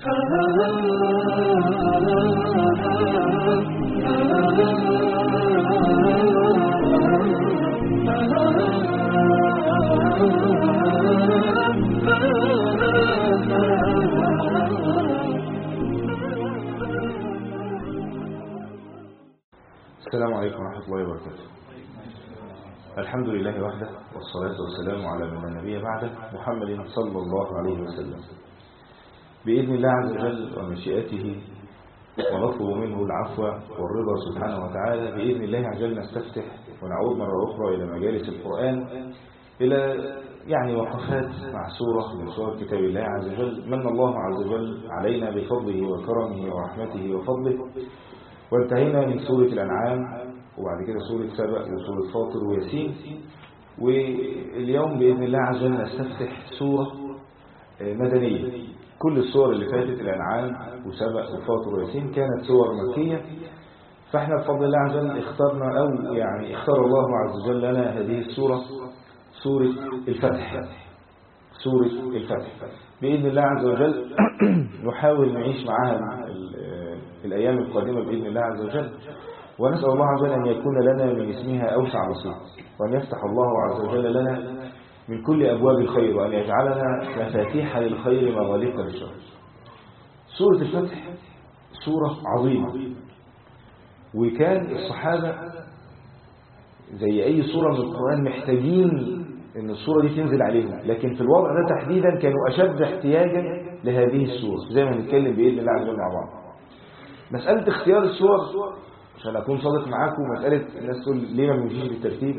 السلام عليكم ورحمة الله وبركاته. الحمد لله وحده، والصلاة والسلام على من لا نبي بعده، محمد صلى الله عليه وسلم. بإذن الله عز وجل ومشيئته ونطلب منه العفو والرضا سبحانه وتعالى، بإذن الله عز وجل نستفتح ونعود مرة أخرى إلى مجالس القرآن، إلى وقفات مع سورة من سور كتاب الله عز وجل. من الله عز وجل علينا بفضله وكرمه ورحمته وفضله، وانتهينا من سورة الأنعام وبعد كده سورة سبأ وسورة فاطر وياسين، واليوم بإذن الله عز وجل نستفتح سورة مدنية. كل السور اللي فاتت الأنعام وسبأ وفاطر وياسين كانت سور مكية، فاحنا بفضل الله عز وجل اخترنا اختار الله عز وجل لنا هذه السورة، سورة الفتح. سورة الفتح بإذن الله عز وجل نحاول نعيش معها الأيام القادمة بإذن الله عز وجل، ونسأل الله عز وجل أن يكون لنا من اسمها أوسع نصيب، وأن يفتح الله عز وجل لنا من كل أبواب الخير، وأن يجعلنا مفاتيح للخير مغاليق للشر. سورة الفتح سورة عظيمة، وكان الصحابة زي أي سورة من القرآن محتاجين أن السورة دي تنزل عليهم، لكن في الوضع ده تحديدا كانوا أشد احتياجا لهذه السورة، زي ما هنتكلم بإذن الله عز وجل مع بعض. مسألة اختيار السور عشان أكون صادق معاكم، مسألة الناس تقول ليه ما بنمشيش بالترتيب،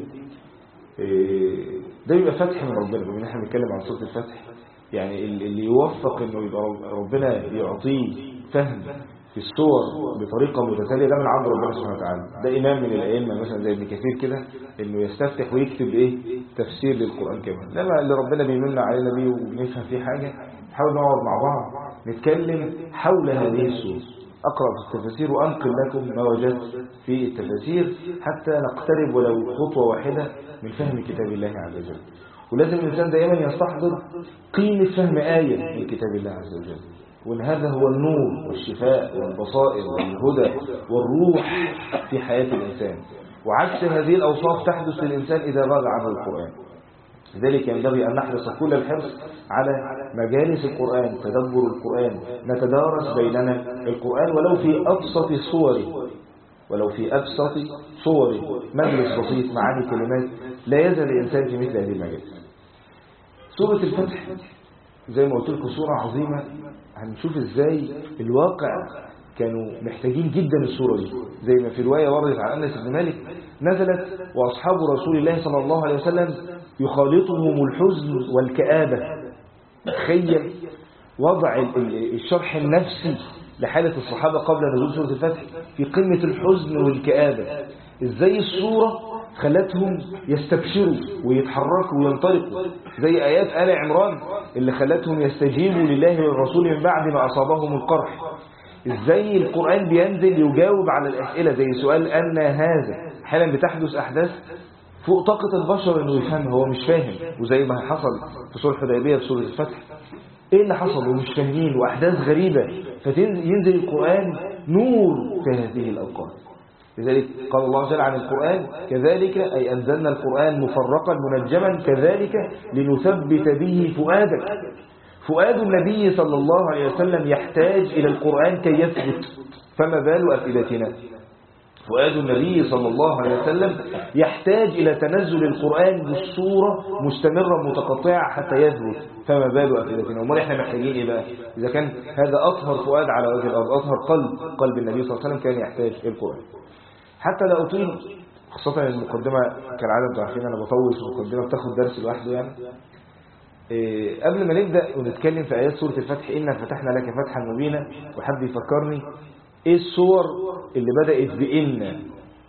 ده يبقى فتح من ربنا. بما ان احنا بنتكلم عن سورة الفتح، يعني اللي يوفق انه يبقى ربنا يعطيه فهم في السور بطريقة متتالية، ده من عند ربنا سبحانه وتعالى. ده إمام من الأئمة مثلا زي ابن كثير كده، انه يستفتح ويكتب تفسير للقرآن كمان. لما اللي ربنا بيمن علينا بيه وبنفهم فيه حاجة، نحاول نقعد مع بعض نتكلم حول هذه السور، أقرأ في التفاسير وأنقل لكم ما وجدت في التفاسير حتى نقترب ولو خطوة واحدة من فهم كتاب الله عز وجل. ولازم الإنسان دائما يستحضر قيمة فهم آية من كتاب الله عز وجل، وأن هذا هو النور والشفاء والبصائر والهدى والروح في حياة الإنسان، وعكس هذه الأوصاف تحدث للإنسان إذا غاب عنه القرآن. لذلك ينبغي أن نحرص كل الحرص على مجالس القرآن، تدبر القرآن، نتدارس بيننا القرآن ولو في أبسط صوره، مجلس بسيط معاني كلمات، لا يزال الإنسان في مثل هذه المجالس. سورة الفتح زي ما قلت لكم سورة عظيمة. هنشوف ازاي الواقع كانوا محتاجين جدا السورة دي، زي ما في رواية وردت عن أنس بن مالك نزلت وأصحاب رسول الله صلى الله عليه وسلم يخالطهم الحزن والكآبة. تخيل وضع الشرح النفسي لحالة الصحابة قبل نزول سورة الفتح في قمة الحزن والكآبة. ازاي السورة خلتهم يستبشروا ويتحركوا وينطلقوا، زي آيات آل عمران اللي خلتهم يستجيبوا لله والرسول من بعد ما أصابهم القرح. ازاي القرآن بينزل يجاوب على الأسئلة، زي سؤال أن هذا. حالا بتحدث أحداث فوق طاقة البشر انه يفهم، هو مش فاهم، وزي ما حصل في سورة الحديبية في سورة الفتح، ايه اللي حصل ومش فاهمين واحداث غريبة، فينزل القرآن نور في هذه الأوقات. لذلك قال الله عز وجل عن القرآن كذلك أي أنزلنا القرآن مفرقا منجما كذلك لنثبت به فؤادك. فؤاد النبي صلى الله عليه وسلم يحتاج إلى القرآن كي يثبت، فما بال أفئدتنا. فؤاد النبي صلى الله عليه وسلم يحتاج إلى تنزل القرآن بالصورة مستمرة متقطعة حتى يثبت، فما بال أفئدتنا. وما احنا محتاجين إيه بقى؟ إذا كان هذا أطهر فؤاد على وجه الأرض، أطهر قلب النبي صلى الله عليه وسلم كان يحتاج القرآن. حتى لا أطيل، خاصة المقدمة كالعادة انتوا عارفين أنا بطول في المقدمة، بتاخد درس لوحده يعني. قبل ما نبدأ ونتكلم في آيات سورة الفتح، إنا فتحنا لك فتحا مبينا، وحد يفكرني إيه الصور اللي بدأت بإن.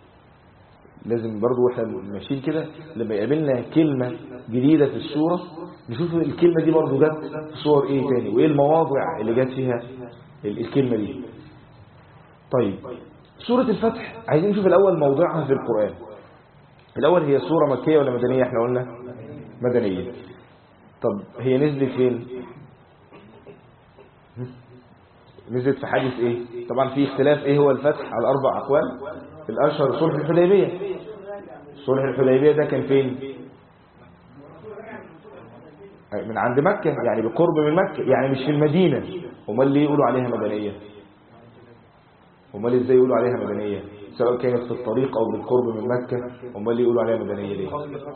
لازم برضو واحنا ماشيين كده لما يقابلنا كلمة جديدة في السورة نشوف الكلمة دي برضو جت في صور إيه تاني، وإيه المواضع اللي جت فيها الكلمة دي. طيب سورة الفتح عايزين نشوف الأول موضعها في القرآن. الأول هي سورة مكية ولا مدنية؟ احنا قلنا مدنية. طب هي نزلت فين؟ نزلت في حادث ايه؟ طبعا في اختلاف ايه هو الفتح على 4 اقوال. الاشهر صلح الحديبية. صلح الحديبية ده كان فين؟ من عند مكة، يعني بقرب من مكة، يعني مش في المدينة. امال اللي يقولوا عليها مدنية؟ امال ازاي يقولوا عليها مدنية سواء كانت في الطريق او بالقرب من مكة؟ امال اللي يقولوا عليها مدنية ليه؟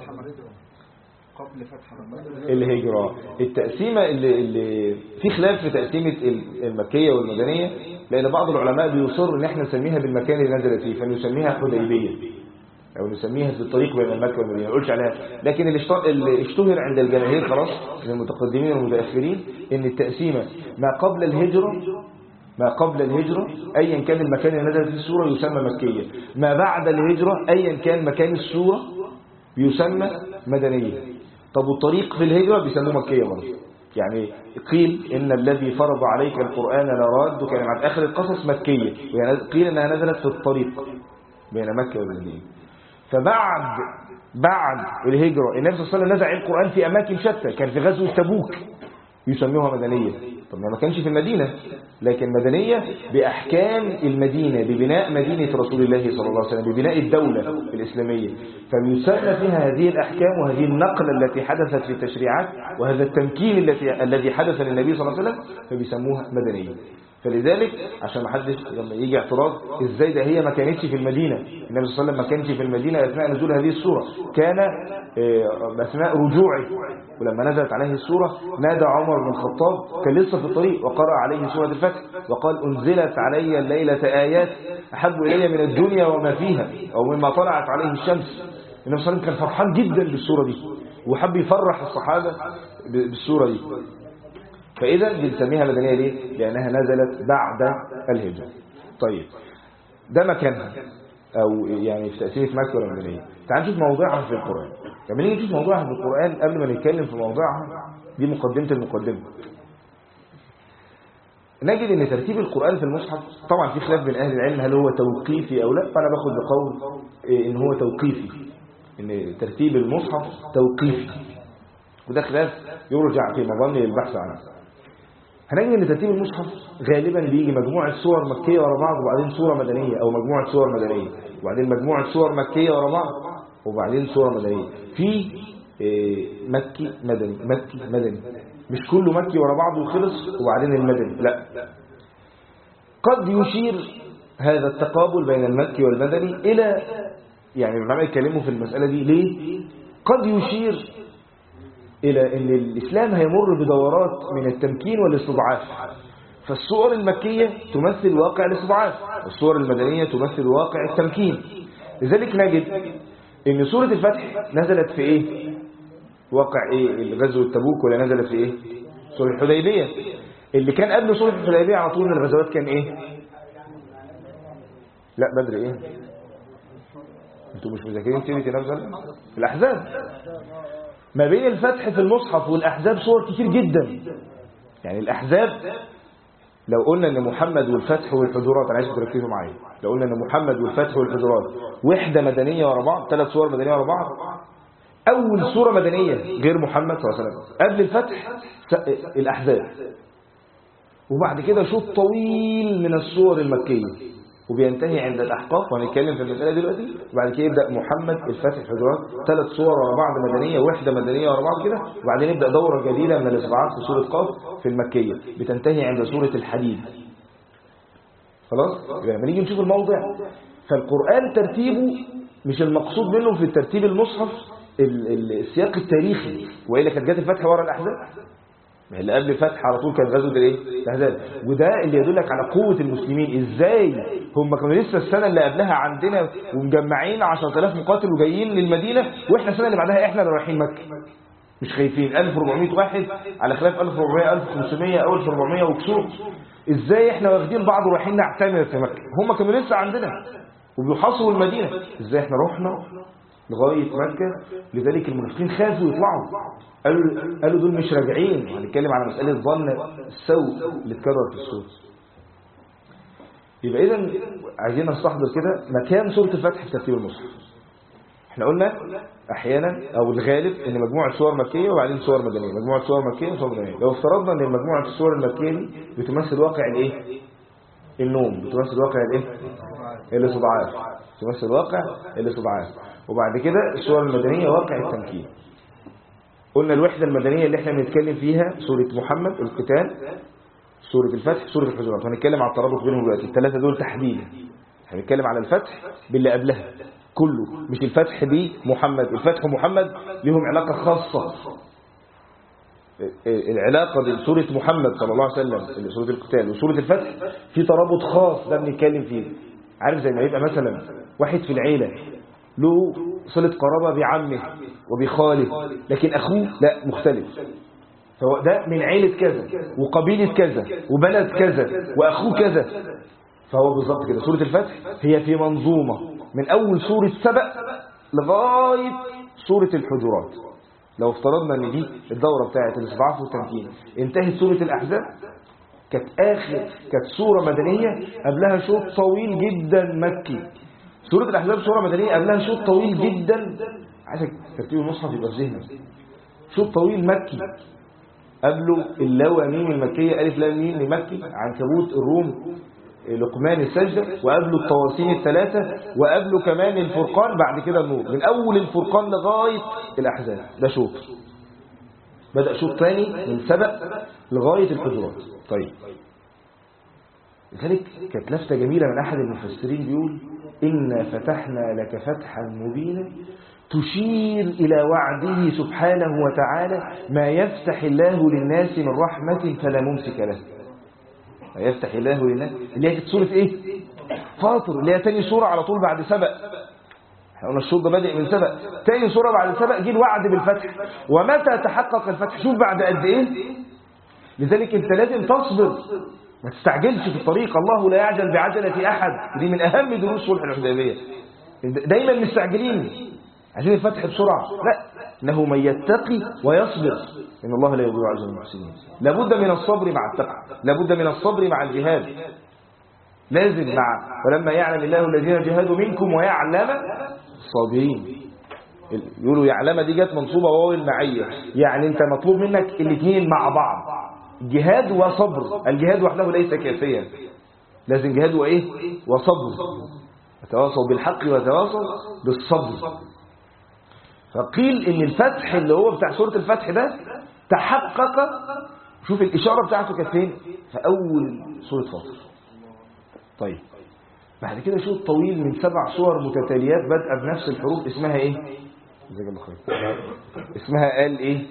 قبل فتح الهجرة. التقسيمة اللي في خلاف في تقسيمة المكية والمدنية، لأن بعض العلماء بيصر ان احنا نسميها بالمكان اللي نزلت فيه، فنسميها حديبية او نسميها في الطريق بين المكة والمدينة، ما نقولش عليها. لكن اللي اشتهر عند الجماهير خلاص من المتقدمين والمتأخرين ان التقسيمة ما قبل الهجرة ايا كان المكان اللي نزلت فيه السورة يسمى مكية، ما بعد الهجرة ايا كان مكان السورة يسمى مدنية. طب والطريق في الهجرة بيسموه مكية برضه. يعني قيل إن الذي فرض عليك القرآن لراد كان مع آخر القصص مكية، يعني قيل إنها نزلت في الطريق بين مكة والمدينة. بعد الهجرة النبي صلى الله عليه وسلم نزع القرآن في أماكن شتى، كان في غزوة تبوك يسموها مدنية. طب ما كانش في المدينة، لكن مدنية بأحكام المدينة، ببناء مدينة رسول الله صلى الله عليه وسلم، ببناء الدولة الإسلامية، فبيسمى فيها هذه الأحكام وهذه النقلة التي حدثت في التشريعات وهذا التمكين الذي حدث للنبي صلى الله عليه وسلم، فبيسموها مدنية. فلذلك عشان ما حدش لما يجي اعتراض ازاي ده هي ما كانتش في المدينة، النبي صلى الله عليه وسلم ما كانش في المدينة اثناء نزول هذه السورة، كان اثناء رجوعه، ولما نزلت عليه السورة نادى عمر بن الخطاب كان لسه في الطريق وقرأ عليه سورة الفتح وقال انزلت علي الليلة آيات احب الي من الدنيا وما فيها او مما طلعت عليه الشمس. النبي صلى الله عليه وسلم كان فرحان جدا بالسورة دي وحب يفرح الصحابة بالسورة دي. فإذا بنسميها مدنية ليه؟ لأنها نزلت بعد الهجرة. طيب ده مكانها أو يعني في تأثير مكة ولا مدنية. تعال نشوف موضوعها في القرآن. لما نيجي نشوف موضوعها في القرآن قبل ما نتكلم في موضوعها، دي مقدمة المقدمة، نجد أن ترتيب القرآن في المصحف طبعا في خلاف بين أهل العلم هل هو توقيفي أو لا، فأنا باخد بقول إن هو توقيفي، إن ترتيب المصحف توقيفي، وده خلاف يرجع في مظن البحث عنه. هنجد ان ترتيب المصحف غالبا بيجي مجموعة سور مكية ورا بعض وبعدين سورة مدنية، او مجموعة سور مدنية وبعدين مجموعة سور مكية ورا بعض وبعدين سورة مدنية. في مكي مدني، مش كله مكي ورا بعض وخلص وبعدين المدني، لا. قد يشير هذا التقابل بين المكي والمدني الى، يعني العلماء يتكلموا في المسألة دي ليه، قد يشير إلى أن الإسلام هيمر بدورات من التمكين والاستضعاف، فالصور المكية تمثل واقع الاستضعاف والصور المدنية تمثل واقع التمكين. لذلك نجد أن سورة الفتح نزلت في إيه؟ واقع إيه؟ غزوة تبوك، ولا نزلت في إيه؟ سورة الحديبية. اللي كان قبل سورة الحديبية على طول من الغزوات كان إيه؟ لا بدر إيه؟ أنتوا مش مذاكرين سيرة نفسها؟ الأحزاب. ما بين الفتح في المصحف والأحزاب صور كتير جدا. يعني الأحزاب لو قلنا أن محمد والفتح والحجرات، أنا عايز تركزوا معايا، لو قلنا أن محمد والفتح والحجرات وحدة مدنية ورا بعض، 3 صور مدنية ورا بعض، أول صورة مدنية غير محمد صلى الله عليه وسلم قبل الفتح الأحزاب، وبعد كده شوط طويل من الصور المكية وبينتهي عند الأحقاف، وهنتكلم في المسألة دلوقتي. وبعد كده يبدأ محمد الفتح الحجرات، 3 صور ورا بعض مدنية وحدة مدنية ورا بعض كده، وبعدين يبدأ دورة جديدة من الإصبعات في سورة قاف في المكية بتنتهي عند سورة الحديد. خلاص؟ لما نيجي نشوف الموضع، فالقرآن ترتيبه مش المقصود منه في الترتيب المصحف السياق التاريخي، وإلا كانت جات الفتح ورا الأحزاب، اللي قبل الفتح على طول كانت غزوة الايه؟ الاحزاب. وده اللي يدلك على قوة المسلمين، ازاي هم كانوا لسه السنة اللي قبلها عندنا ومجمعين 10,000 مقاتل وجايين للمدينة، واحنا السنة اللي بعدها احنا اللي رايحين مكة مش خايفين، 1400 واحد على خلاف 1400 1500 او 1400 وكسور. ازاي احنا واخدين بعض ورايحين نعتمر في مكة، هم كانوا لسه عندنا وبيحاصروا المدينة، ازاي احنا رحنا لغاية مكة؟ لذلك المنافقين خافوا يطلعوا، قالوا دول مش راجعين. هنتكلم على مسألة ظن السوء اللي اتكرر في السورة. يبقى إذن عايزين نستحضر كده مكان سورة الفتح في ترتيب المصحف. احنا قلنا احيانا او الغالب ان مجموعه سور مكيه وبعدين سور مدنيه، مجموعه سور مكيه وسور مدنيه. لو افترضنا ان مجموعه السور المكيه دي بتمثل واقع الايه؟ النوم، بتمثل واقع الايه؟ الاستضعاف، بتمثل واقع الاستضعاف. وبعد كده السور المدنيه واقع التمكين. قلنا الوحده المدنيه اللي احنا بنتكلم فيها سوره محمد القتال، سوره الفتح، سوره الحجرات. وهنتكلم على الترابط بينهم دلوقتي، الثلاثه دول تحديدا. هنتكلم على الفتح باللي قبلها كله، مش الفتح بمحمد. الفتح ومحمد لهم علاقة خاصة. العلاقة بين سورة محمد صلى الله عليه وسلم سورة القتال وسورة الفتح في ترابط خاص، ده بنتكلم فيه. عارف زي ما يبقى مثلا واحد في العيلة له صلة قرابة بعمه وبخاله، لكن أخوه لا مختلف، فهو ده من عيلة كذا وقبيلة كذا وبلد كذا وأخوه كذا. فهو بالظبط كده سورة الفتح هي في منظومة من أول سورة سبأ لغاية سورة الحجرات. لو افترضنا ان دي الدورة بتاعت الاستضعاف والتمكين، انتهت سورة الأحزاب، كانت سورة مدنية قبلها شوط طويل جدا مكي. سورة الأحزاب سورة مدنية قبلها شوط طويل جدا، عايزك ترتيب المصحف يبقى في ذهنك. شوط طويل مكي قبله اللواميم المكية، ألف لام ميم المكي، عنكبوت، الروم، لقمان، السجدة، وقبله الطواسين الثلاثة، وقبله كمان الفرقان، بعد كده النور. من أول الفرقان لغاية الأحزاب ده شوط. بدأ شوط ثاني من سبأ لغاية الحجرات. طيب لذلك كانت لفتة جميلة من أحد المفسرين بيقول: إنا فتحنا لك فتحا مبينا تشير إلى وعده سبحانه وتعالى ما يفتح الله للناس من رحمة فلا ممسك له. ما يفتح الله للناس اللي هي كانت سورة إيه؟ فاطر، اللي هي تاني سورة على طول بعد سبأ. احنا قلنا الشوط ده بادئ من سبأ، تاني سورة بعد سبأ جه الوعد بالفتح. ومتى تحقق الفتح؟ شوف بعد قد إيه. لذلك أنت لازم تصبر، ما تستعجلش في الطريق. الله لا يعجل بعجلة أحد، دي من أهم دروس صلح الحديبية. دايما مستعجلين عايزين الفتح بسرعة، لا، إنه من يتقي ويصبر إن الله لا يضيع أجر المحسنين. لابد من الصبر مع التقوى، لابد من الصبر مع الجهاد، لازم مع ولما يعلم الله الذين جاهدوا منكم ويعلم الصابرين. يقولوا يعلم دي جت منصوبة واو المعية، يعني أنت مطلوب منك الاثنين مع بعض، جهاد وصبر. الجهاد وحده ليس كافيا، لازم جهاد وإيه وصبر، تواصوا بالحق وتواصوا بالصبر. فقيل ان الفتح اللي هو بتاع سورة الفتح ده تحقق، شوف الإشارة بتاعته كانت فين؟ في أول سورة فاطر. طيب بعد كده شوط طويل من 7 سور متتاليات بدأ بنفس الحروف، اسمها ايه؟ جزاك الله خير. اسمها قال ايه؟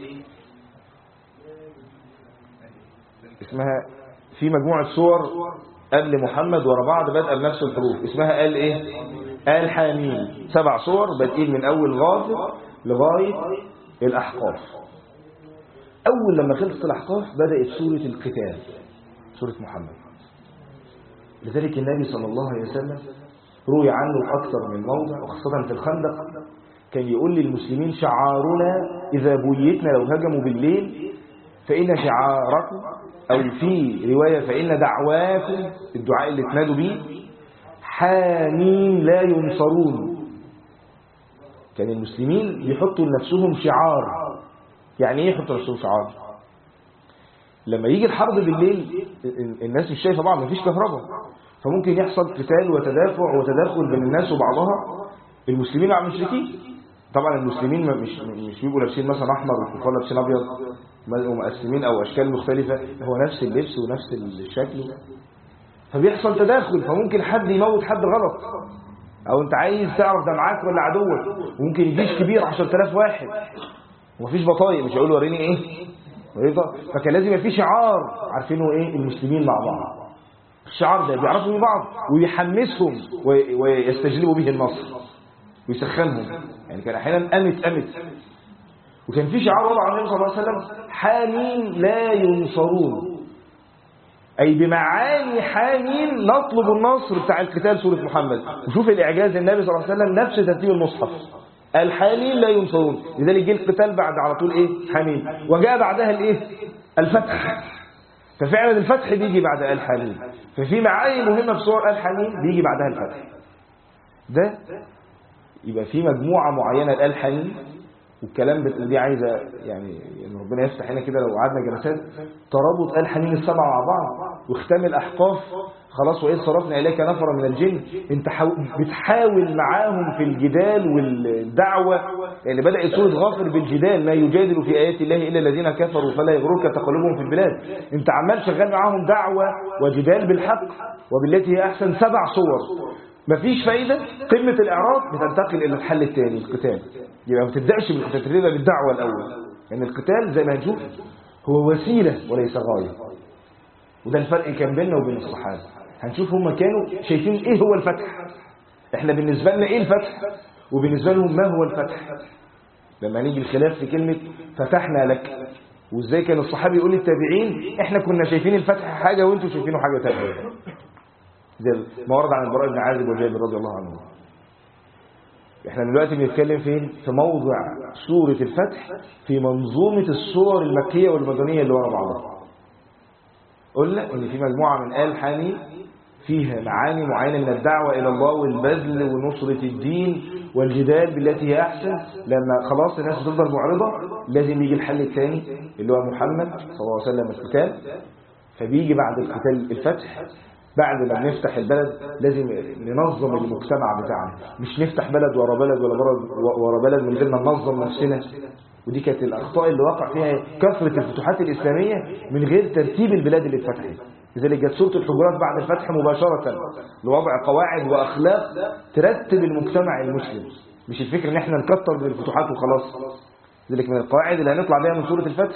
اسمها في مجموعة سور قبل محمد ورا بعض بدأ بنفس الحروف، اسمها قال ايه؟ قال حامين. 7 سور بادئين من أول غافر لغاية الأحقاف. أول لما خلصت الأحقاف بدأت سورة القتال، سورة محمد. لذلك النبي صلى الله عليه وسلم روي عنه أكثر من موضع، وخاصة في الخندق كان يقول للمسلمين: شعارنا إذا بيتنا لو هجموا بالليل فإن شعاركم، أو في رواية فإن دعواكم، الدعاء اللي تنادوا به، حامين لا ينصرون. كان المسلمين يحطوا لنفسهم شعار. يعني ايه يحطوا لنفسهم شعار؟ لما يجي الحرب بالليل الناس مش شايفه بعض، مفيش كهرباء، فممكن يحصل قتال وتدافع وتداخل بين الناس وبعضها. المسلمين مع المشركين، طبعا المسلمين مش بيبقوا لابسين مثلا احمر والكفار لابسين ابيض ومقسمين او اشكال مختلفه، هو نفس اللبس ونفس الشكل، فبيحصل تداخل، فممكن حد يموت حد غلط، او انت عايز تعرف ده معاك ولا عدوك، وممكن الجيش كبير 10,000 واحد ومفيش بطايق، مش هيقولوا وريني ايه، فكان لازم يبقى في شعار عارفينه ايه المسلمين مع بعض. الشعار ده بيعرفوا من بعض ويحمسهم ويستجلبوا به النصر ويسخنهم. يعني كان احيانا امت وكان في شعار وضع النبي صلى الله عليه وسلم: حامين لا ينصرون، أي بمعاني حامين نطلب النصر بتاع القتال سورة محمد. وشوف الإعجاز، النبي صلى الله عليه وسلم نفس ترتيب المصحف، الحامين لا ينصرون، لذلك جه القتال بعد على طول إيه؟ حامين، وجاء بعدها الإيه؟ الفتح. ففعلا الفتح بيجي بعد الحامين، ففي معاني مهمة في سورة الحامين بيجي بعدها الفتح. ده يبقى في مجموعة معينة الآل حنين، والكلام دي عايزة يعني ربنا يفتح هنا كده لو قعدنا جلسات، ترابط آل حنين السبعة مع بعض، واختام الأحقاف خلاص، وإذ صرفنا إليك نفرا من الجن. انت بتحاول معاهم في الجدال والدعوة، يعني بدأ سورة غافر بالجدال، ما يجادل في آيات الله إلا الذين كفروا فلا يغررك تقلبهم في البلاد. انت عمال شغال معاهم دعوة وجدال بالحق وبالتي هي أحسن، 7 صور مفيش فايدة، قمة الإعراض بتنتقل إلى الحل الثاني، القتال. يبقى ما تبدأش بالقتال، تبدأ بالدعوة الأول، يعني القتال زي ما هنشوف هو وسيلة وليس غاية. وده الفرق كان بيننا وبين الصحابة. هنشوف هم كانوا شايفين إيه هو الفتح، إحنا بالنسبة لنا إيه الفتح، وبالنسبة لهم ما هو الفتح. لما نيجي الخلاف في كلمة فتحنا لك، وإزاي كان الصحابي يقول للتابعين إحنا كنا شايفين الفتح حاجة وإنتوا شايفينه حاجة تانية، زي ما ورد عن البراء بن عازب وجابر رضي الله عنه. احنا دلوقتي بنتكلم فين؟ في موضع سورة الفتح في منظومة السور المكية والمدنية اللي ورا بعضها. قلنا ان في مجموعة من آل حنين فيها معاني معينة من الدعوة إلى الله والبذل ونصرة الدين والجدال بالتي هي أحسن. لما خلاص الناس تفضل معرضة لازم يجي الحل الثاني اللي هو محمد صلى الله عليه وسلم، القتال. فبيجي بعد القتال الفتح. بعد ما بنفتح البلد لازم ننظم المجتمع بتاعنا، مش نفتح بلد ورا بلد ورا بلد من غير ما ننظم نفسنا. ودي كانت الأخطاء اللي وقع فيها كثرة الفتوحات الإسلامية من غير ترتيب البلاد اللي اتفتحت. لذلك جت سورة الحجرات بعد الفتح مباشرة لوضع قواعد وأخلاق ترتب المجتمع المسلم، مش الفكرة ان احنا نكتر بالفتوحات وخلاص. لذلك من القواعد اللي هنطلع بها من سورة الفتح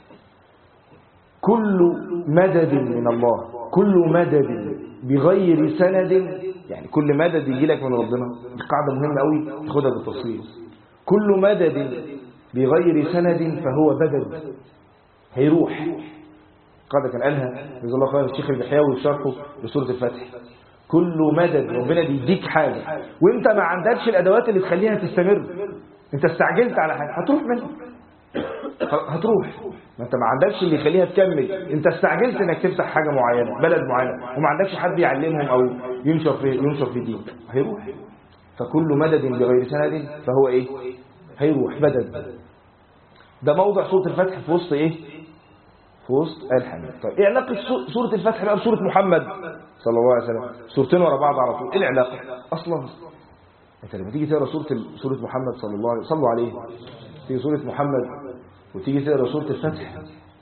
كل مدد من الله، كل مدد بغير سند، يعني كل مدد يجي لك من ربنا. دي قاعدة مهمة قوي تاخدها بالتفصيل. كل مدد بغير سند فهو بدد، هيروح. قاعدة كان قالها جزاه الله خير الشيخ البحياوي في شرحه لسورة الفتح. كل مدد ربنا بيديك حاجة وانت ما عندكش الادوات اللي تخليها تستمر، انت استعجلت على حاجة هتروح منها، هتروح. ما انت ما عندكش اللي يخليها تكمل، انت استعجلت انك تفتح حاجة معينة بلد معينة وما عندكش حد يعلمهم او ينشر في دين، هيروح. فكل مدد بغير سند فهو ايه؟ هيروح، بدد. ده موضع سورة الفتح في وسط ايه؟ في وسط آل حنين. طيب ايه علاقة سورة الفتح بقى بسورة محمد صلى الله عليه وسلم؟ سورتين ورا بعض على طول، ايه العلاقة اصلا؟ انت لما تيجي تقرا سورة محمد صلى الله عليه وسلم، صلوا عليه، تيجي سورة محمد وتيجي تقرا سورة الفتح،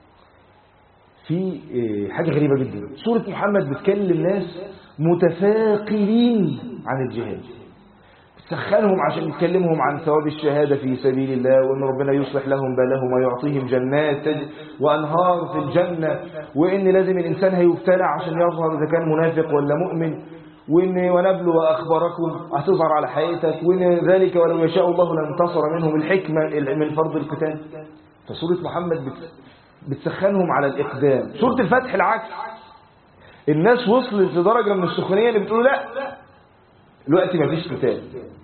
في حاجة غريبة جدا. سورة محمد بتكلم ناس متفاقرين عن الجهاد، تسخنهم عشان يتكلمهم عن ثواب الشهادة في سبيل الله، وأن ربنا يصلح لهم بالهم ويعطيهم جنات وأنهار في الجنة، وأن لازم الإنسان هيبتلع عشان يظهر إذا كان منافق ولا مؤمن، وأن ونبلو أخباركم هتظهر على حقيقتك، وأن ذلك ولو يشاء الله لانتصر منهم، الحكمة من فرض القتال. فسورة محمد بتسخنهم على الإقدام. سورة الفتح العكس، الناس وصلت لدرجة من السخونية اللي بتقولوا لا دلوقتي ما فيش قتال،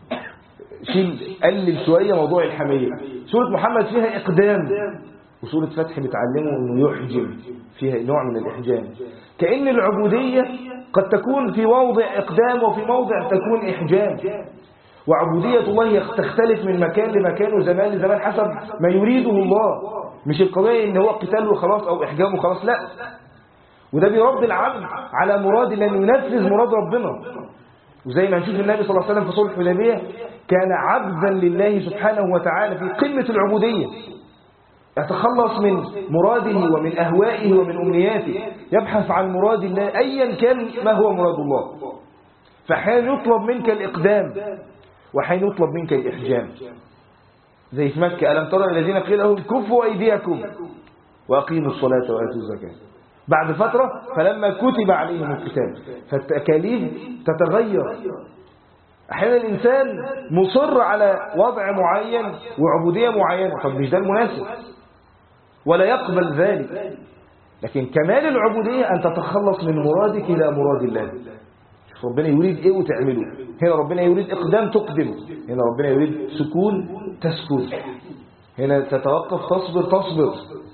قلل شوية موضوع الحمية. سورة محمد فيها إقدام، وسورة فتح بتعلمه أنه يحجم، فيها نوع من الإحجام، كأن العبودية قد تكون في موضع إقدام وفي موضع تكون إحجام. وعبودية الله تختلف من مكان لمكان وزمان لزمان حسب ما يريده الله، مش القضية إن هو قتال وخلاص أو إحجام وخلاص، لا. وده بيرد العبد على مراد الله، أن ينفذ مراد ربنا. وزي ما نشوف النبي صلى الله عليه وسلم في صلح الحديبية كان عبدا لله سبحانه وتعالى في قمة العبودية، يتخلص من مراده ومن أهوائه ومن أمنياته، يبحث عن مراد الله أيا كان ما هو مراد الله. فأحيانا يطلب منك الإقدام وأحيانا يطلب منك الإحجام، زي في مكة ألم ترى الذين قيل لهم كفوا أيديكم وأقيموا الصلاة وآتوا الزكاة. بعد فترة فلما كتب عليهم القتال فالتكاليف تتغير. أحيانا الإنسان مصر على وضع معين وعبودية معينة، طب مش ده المناسب ولا يقبل ذلك. لكن كمال العبودية أن تتخلص من مرادك إلى مراد الله. ربنا يريد إيه وتعمله. هنا ربنا يريد إقدام تقدم، هنا ربنا يريد سكون تسكن، هنا تتوقف تصبر.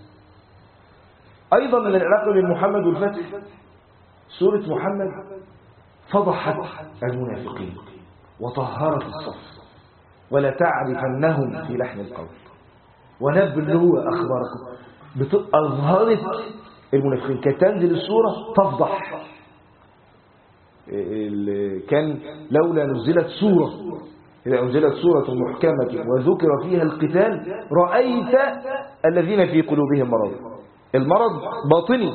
أيضا من العلاقة بين محمد والفتح، سورة محمد فضحت المنافقين وطهرت الصف. ولا تعرفنهم في لحن القول ونبلو أخباركم. أظهرت المنافقين. كانت تنزل السورة تفضح. كان لولا نزلت سورة، إذا أنزلت سورة محكمة وذكر فيها القتال رأيت الذين في قلوبهم مرض. المرض باطني،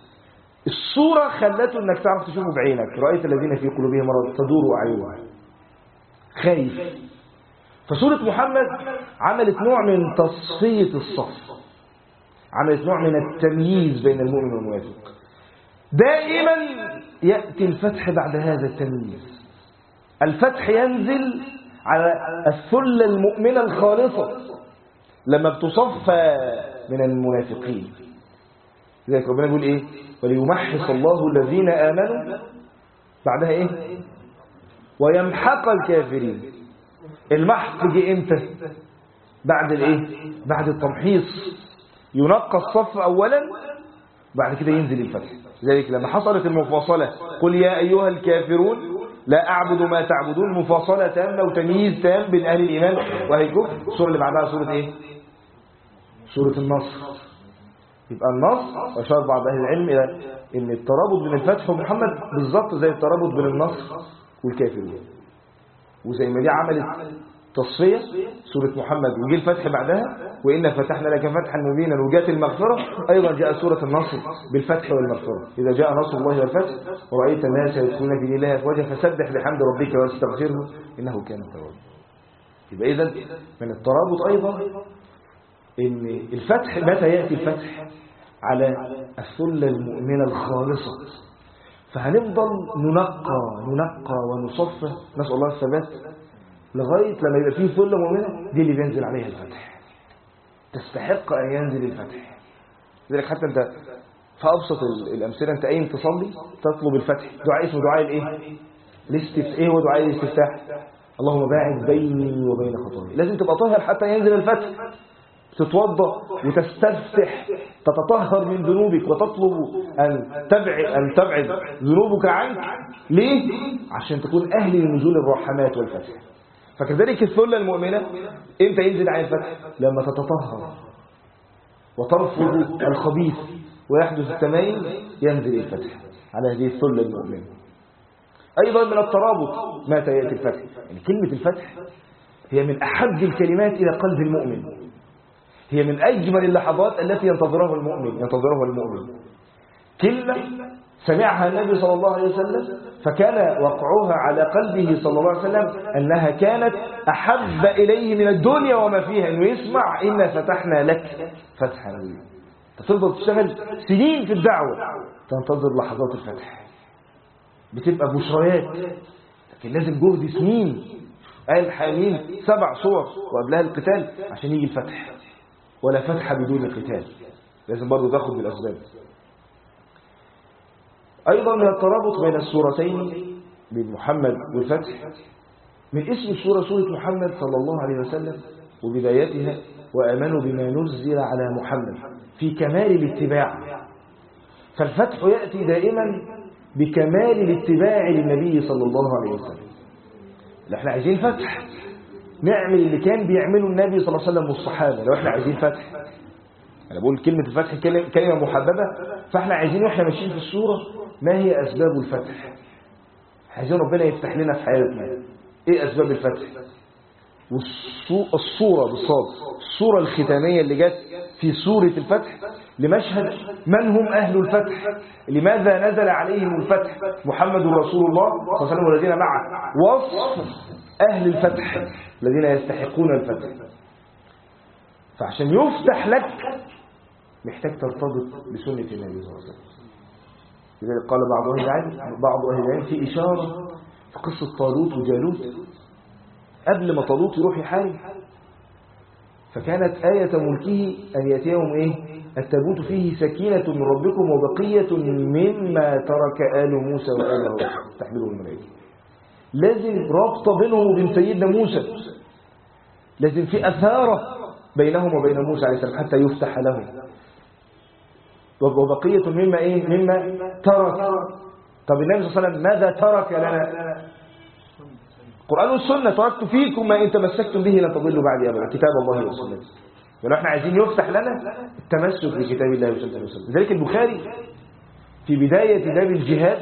السورة خلته أنك تعرف تشوفه بعينك. رأيت الذين في قلوبهم مرض تدور أعينهم، خايف. فسورة محمد عملت نوع من تصفية الصف، عملت نوع من التمييز بين المؤمن والمنافق. دائما يأتي الفتح بعد هذا التمييز. الفتح ينزل على الثلة المؤمنة الخالصة لما بتصفى من المنافقين. لذلك ربنا يقول ايه؟ وليمحص الله الذين آمنوا، بعدها ايه؟ ويمحق الكافرين. المحق جه امتى؟ بعد الايه؟ بعد التمحيص. ينقى الصف اولا، بعد كده ينزل الفتح. لذلك لما حصلت المفاصلة قل يا أيها الكافرون لا أعبد ما تعبدون، مفاصلة تامة وتمييز تام بين أهل الإيمان وأهل الكفر. السورة اللي بعدها سورة إيه؟ سورة النصر. يبقى النصر أشار بعض أهل العلم إلى أن الترابط بين الفتح ومحمد بالضبط زي الترابط بين النصر والكافرين. وزي ما دي عملت تصفية سورة محمد وجي الفتح بعدها وإن فتحنا لك فتحا مبينا وجاءت المغفرة، أيضا جاء سورة النصر بالفتح والمغفرة. إذا جاء نصر الله والفتح ورأيت الناس يدخلون في دين الله أفواجا فسبح بحمد ربك واستغفره إنه كان توابا. يبقى إذا من الترابط أيضا إن الفتح متى يأتي الفتح؟ على الثلة المؤمنة الخالصة. فهنفضل ننقى ونصفى، نسأل الله الثبات لغاية لما يبقى فيه ثلة مؤمنة، دي اللي بينزل عليها الفتح، تستحق أن ينزل الفتح. لذلك حتى أنت في أبسط الأمثلة أنت قايم تصلي تطلب الفتح، دعاء اسمه دعاء الإيه؟ الاستفتاح. هو دعاء الاستفتاح؟ اللهم باعد بيني وبين خطاياي. لازم تبقى طاهر حتى ينزل الفتح. تتوضأ وتستفتح، تتطهر من ذنوبك وتطلب أن تبعد ذنوبك عنك. ليه؟ عشان تكون أهل لنزول الرحمات والفتح. فكذلك الثلة المؤمنة امتى ينزل على الفتح؟ لما تتطهر وترفض الخبيث ويحدث التميز ينزل الفتح على هذه الثلة المؤمنة. أيضا من الترابط متى يأتي الفتح؟ يعني كلمة الفتح هي من أحب الكلمات إلى قلب المؤمن، هي من أجمل اللحظات التي ينتظرها المؤمن. كلمة سمعها النبي صلى الله عليه وسلم فكان وقعها على قلبه صلى الله عليه وسلم أنها كانت أحب إليه من الدنيا وما فيها، أنه يسمع إنا فتحنا لك فتحا مبينا. تفضل تشتغل سنين في الدعوة تنتظر لحظات الفتح، بتبقى بشريات، لكن لازم جهد سنين. آل حامين 7 صور وقبلها القتال عشان يجي الفتح، ولا فتح بدون القتال. لازم برضو تاخد بالأسباب. أيضا من الترابط بين السورتين بين محمد والفتح، من اسم السورة سورة محمد صلى الله عليه وسلم وبدايتها وآمنوا بما نزل على محمد في كمال الاتباع. فالفتح يأتي دائما بكمال الاتباع للنبي صلى الله عليه وسلم. احنا عايزين فتح نعمل اللي كان بيعمله النبي صلى الله عليه وسلم والصحابة. لو احنا عايزين فتح، أنا بقول كلمة الفتح كلمة محببة، فاحنا عايزين واحنا ماشيين في السورة ما هي أسباب الفتح. عايزين ربنا يفتح لنا في حياتنا ايه أسباب الفتح. والصورة بالصاد الصورة الختامية اللي جت في سورة الفتح لمشهد من هم أهل الفتح، لماذا نزل عليهم الفتح، محمد رسول الله صلى الله عليه وسلم والذين معه، وصف أهل الفتح الذين يستحقون الفتح. فعشان يفتح لك محتاج ترتبط بسنة النبي صلى الله عليه وسلم. لذلك قال بعض أهل العلم في إشارة في قصة طالوت وجالوت قبل ما طالوت يروح يحارب، فكانت آية ملكه أن يأتيهم التابوت فيه سكينة من ربكم وبقية مما ترك آل موسى وآل هارون تحمله الملائكة. لازم رابطة بينهم وبين سيدنا موسى، لازم في أثارة بينهم وبين موسى عليه السلام حتى يفتح لهم. وبقية مما ترك. طب النبي صلى الله عليه وسلم ماذا ترك لنا؟ القرآن والسنة، تركت فيكم ما إن تمسكتم به لن تضلوا بعدي أبدا، كتاب الله وسنته. ولو احنا عايزين يفتح لنا التمسك بكتاب الله وسنته. لذلك البخاري في بداية باب الجهاد،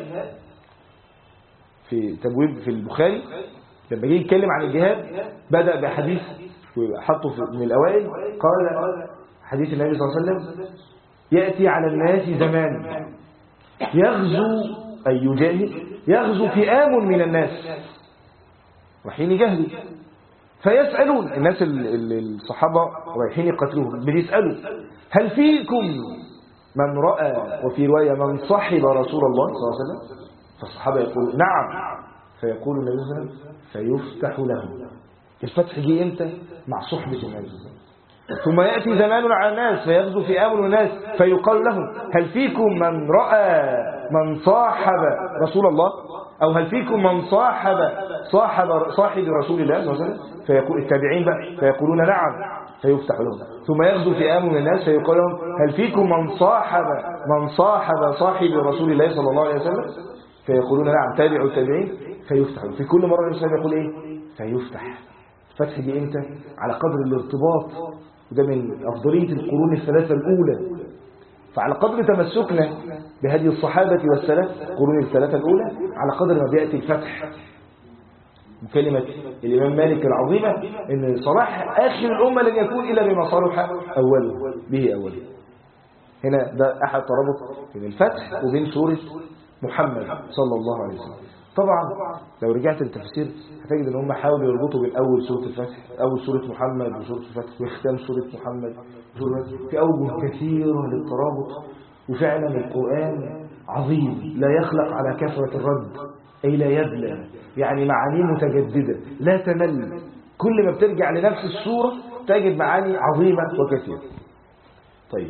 في تبويب في البخاري لما جه يتكلم عن الجهاد بدأ بحديث وحطه من الأوائل، قال حديث النبي صلى الله عليه وسلم: يأتي على الناس زمان يغزو أي يجاهد، يغزو فئام من الناس وحين يجاهدوا فيسألون الناس الصحابة رايحين يقتلوهم، بيسألوا: هل فيكم من رأى، وفي رواية من صحب رسول الله صلى الله عليه وسلم؟ فالصحابة يقولون: نعم. فيقول النبي صلى الله عليه وسلم: فيفتح لهم. الفتح جه امتى؟ مع صحبة النبي صلى الله عليه وسلم. ثم يأتي زمان على الناس فيغزو فئام من الناس فيقال لهم: هل فيكم من رأى من صاحب رسول الله، أو هل فيكم من صاحب رسول الله صلى الله عليه وسلم؟ فيقول التابعين بقى فيقولون: نعم. فيفتح لهم. ثم يغزو فئام من الناس فيقال لهم: هل فيكم من صاحب صاحب رسول الله صلى الله عليه وسلم؟ فيقولون: نعم. تابعوا التابعين فيفتح. في كل مرة النبي صلى الله عليه وسلم يقول ايه؟ فيفتح. الفتح دي امتى؟ على قدر الارتباط، وده من أفضلية القرون الثلاثة الأولى. فعلى قدر تمسكنا بهدي الصحابة والسلف القرون الثلاثة الأولى على قدر ما بيأتي الفتح. كلمة الإمام مالك العظيمة إن صلاح آخر الأمة لن يكون إلا بما صلح أوله. هنا ده أحد ترابط بين الفتح وبين سورة محمد صلى الله عليه وسلم. طبعا لو رجعت للتفسير هتجد ان هم حاولوا يربطوا بين اول سوره الفتح، اول سوره محمد وسوره الفتح، وختام سوره محمد في اوجه كثيره للترابط. وفعلا القران عظيم لا يخلق على كثره الرد، اي لا يبلى، يعني معانيه متجدده لا تمل. كل ما بترجع لنفس السوره تجد معاني عظيمه وكثيره. طيب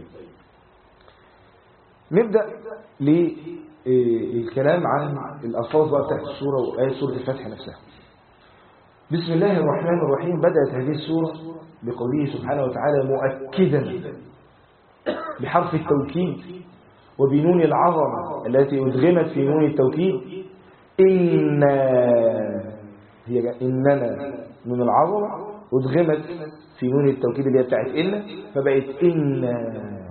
نبدا الكلام عن الألفاظ بتاعت السورة وآية سورة الفتح نفسها. بسم الله الرحمن الرحيم. بدأت هذه السورة بقوله سبحانه وتعالى مؤكدا بحرف التوكيد وبنون العظمة التي أدغمت في نون التوكيد. إننا من العظمة أدغمت في نون التوكيد اللي هي بتاعت إن، فبقت إن.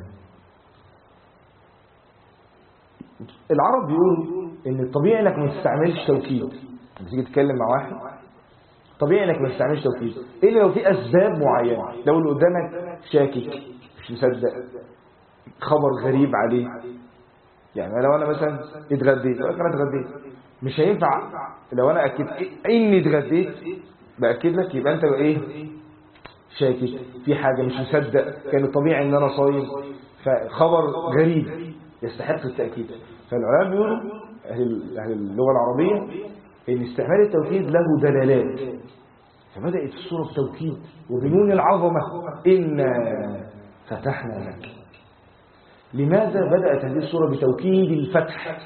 العرب بيقولوا ان الطبيعي انك ما تستعملش توكيد. لما تيجي تتكلم مع واحد طبيعي انك ما تستعملش توكيد الا لو في اسباب معينه. لو اللي قدامك شاكك مش مصدق، خبر غريب عليه. يعني لو انا مثلا اتغديت، مش هينفع لو انا اكد اني اتغديت باكد لك يبقى انت ايه؟ شاكك في حاجه، مش مصدق. كان الطبيعي ان انا صايم، فخبر غريب يستحق التأكيد. فالعلماء بيقولوا أهل اللغة العربية إن استعمال التوكيد له دلالات. فبدأت السورة بتوكيد وبنون العظمة إنا فتحنا لك. لماذا بدأت هذه السورة بتوكيد الفتح؟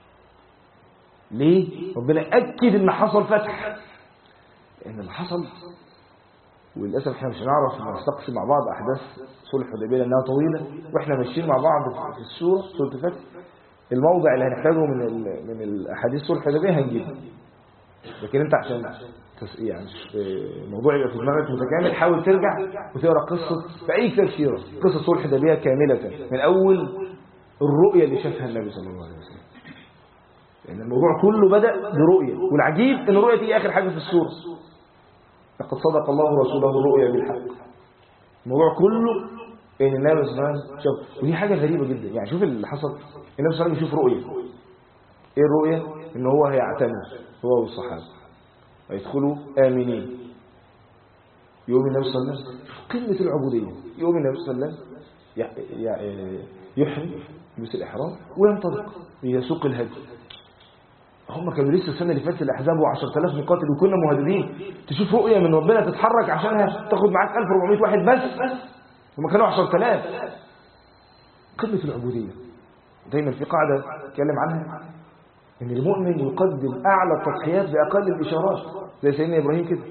ليه؟ ربنا أكد إن حصل فتح، لأن اللي حصل، وللأسف احنا مش هنعرف نستقصي مع بعض أحداث صلح الحديبية لأنها طويلة، وإحنا ماشيين مع بعض في السورة سورة الفتح. الموضع اللي هنحتاجه من الأحاديث صلح الحديبية هنجيبه، لكن أنت عشان يعني الموضوع يبقى في دماغك متكامل حاول ترجع وتقرأ قصة في أي كتاب سيرة، قصة صلح الحديبية كاملة من أول الرؤية اللي شافها النبي صلى الله عليه وسلم. لأن الموضوع كله بدأ برؤية، والعجيب إن الرؤية دي آخر حاجة في السورة. لقد صدق الله رسوله الرؤيا بالحق. الموضوع كله ان النبي صلى الله عليه وسلم شاف، ودي حاجه غريبه جدا. يعني شوف اللي حصل، النبي صلى الله عليه وسلم يشوف رؤيه. ايه الرؤيه؟ ان هو هيعتمر هو والصحابه ويدخلوا امنين. يوم النبي صلى الله عليه وسلم قمه العبوديه، يوم النبي صلى الله عليه وسلم يحرم يلبس الاحرام وينطلق يسوق الهدي. هم كانوا لسه السنة اللي فاتت الأحزاب و10,000 مقاتل وكنا مهددين. تشوف رؤية من ربنا تتحرك عشانها تاخد معاك 1400 واحد بس، هم كانوا 10,000. قمة العبودية. دايما في قاعدة اتكلم عنها ان المؤمن يقدم أعلى التضحيات بأقل الإشارات، زي سيدنا إبراهيم كده،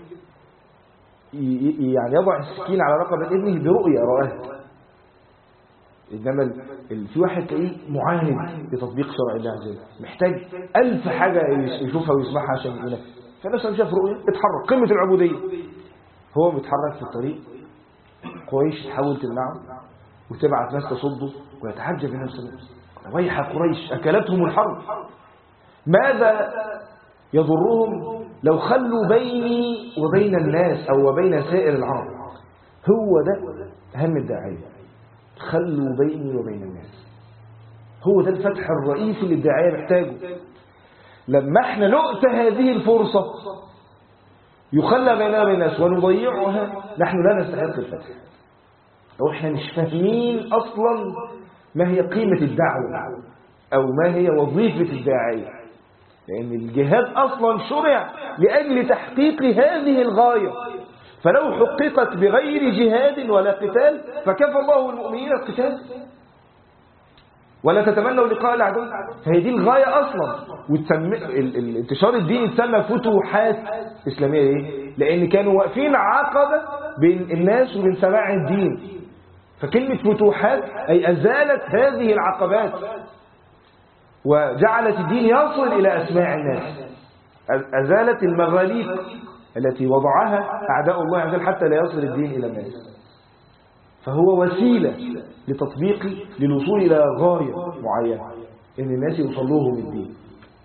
يعني يضع السكين على رقبة ابنه برؤية رآها. إنما في واحد تلاقيه معاند لتطبيق شرع الله عز وجل، محتاج 1000 حاجة يشوفها ويسمعها عشان ينفذ. فالنبي صلى الله عليه وسلم شاف رؤية اتحرك، قمة العبودية. هو بيتحرك في الطريق، قريش تحاول تمنعه وتبعت ناس تصده، ويتعجب النبي صلى الله عليه وسلم: ويح قريش أكلتهم الحرب، ماذا يضرهم لو خلوا بيني وبين الناس أو وبين سائر العرب؟ هو ده أهم الداعية، خلوا بيني وبين الناس. هو ده الفتح الرئيسي اللي الداعية محتاجه. لما احنا نؤتى هذه الفرصة يخلى بيننا وبين الناس ونضيعها، نحن لا نستحق الفتح. أو احنا مش فاهمين أصلا ما هي قيمة الدعوة أو ما هي وظيفة الداعية، لأن الجهاد أصلا شرع لأجل تحقيق هذه الغاية، فلو حققت بغير جهاد ولا قتال فكفى الله المؤمنين القتال ولا تتمنوا لقاء العدو. فهي دي الغاية أصلا. انتشار الدين يتسمى فتوحات إسلامية. ليه؟ لأن كانوا واقفين عقبة بين الناس وبين سماع الدين، فكلمة فتوحات أي أزالت هذه العقبات وجعلت الدين يصل إلى أسماع الناس، أزالت المغاليق التي وضعها أعداء الله عز وجل حتى لا يصل الدين إلى الناس. فهو وسيلة لتطبيق للوصول إلى غاية معينة، إن الناس يوصلوهم الدين.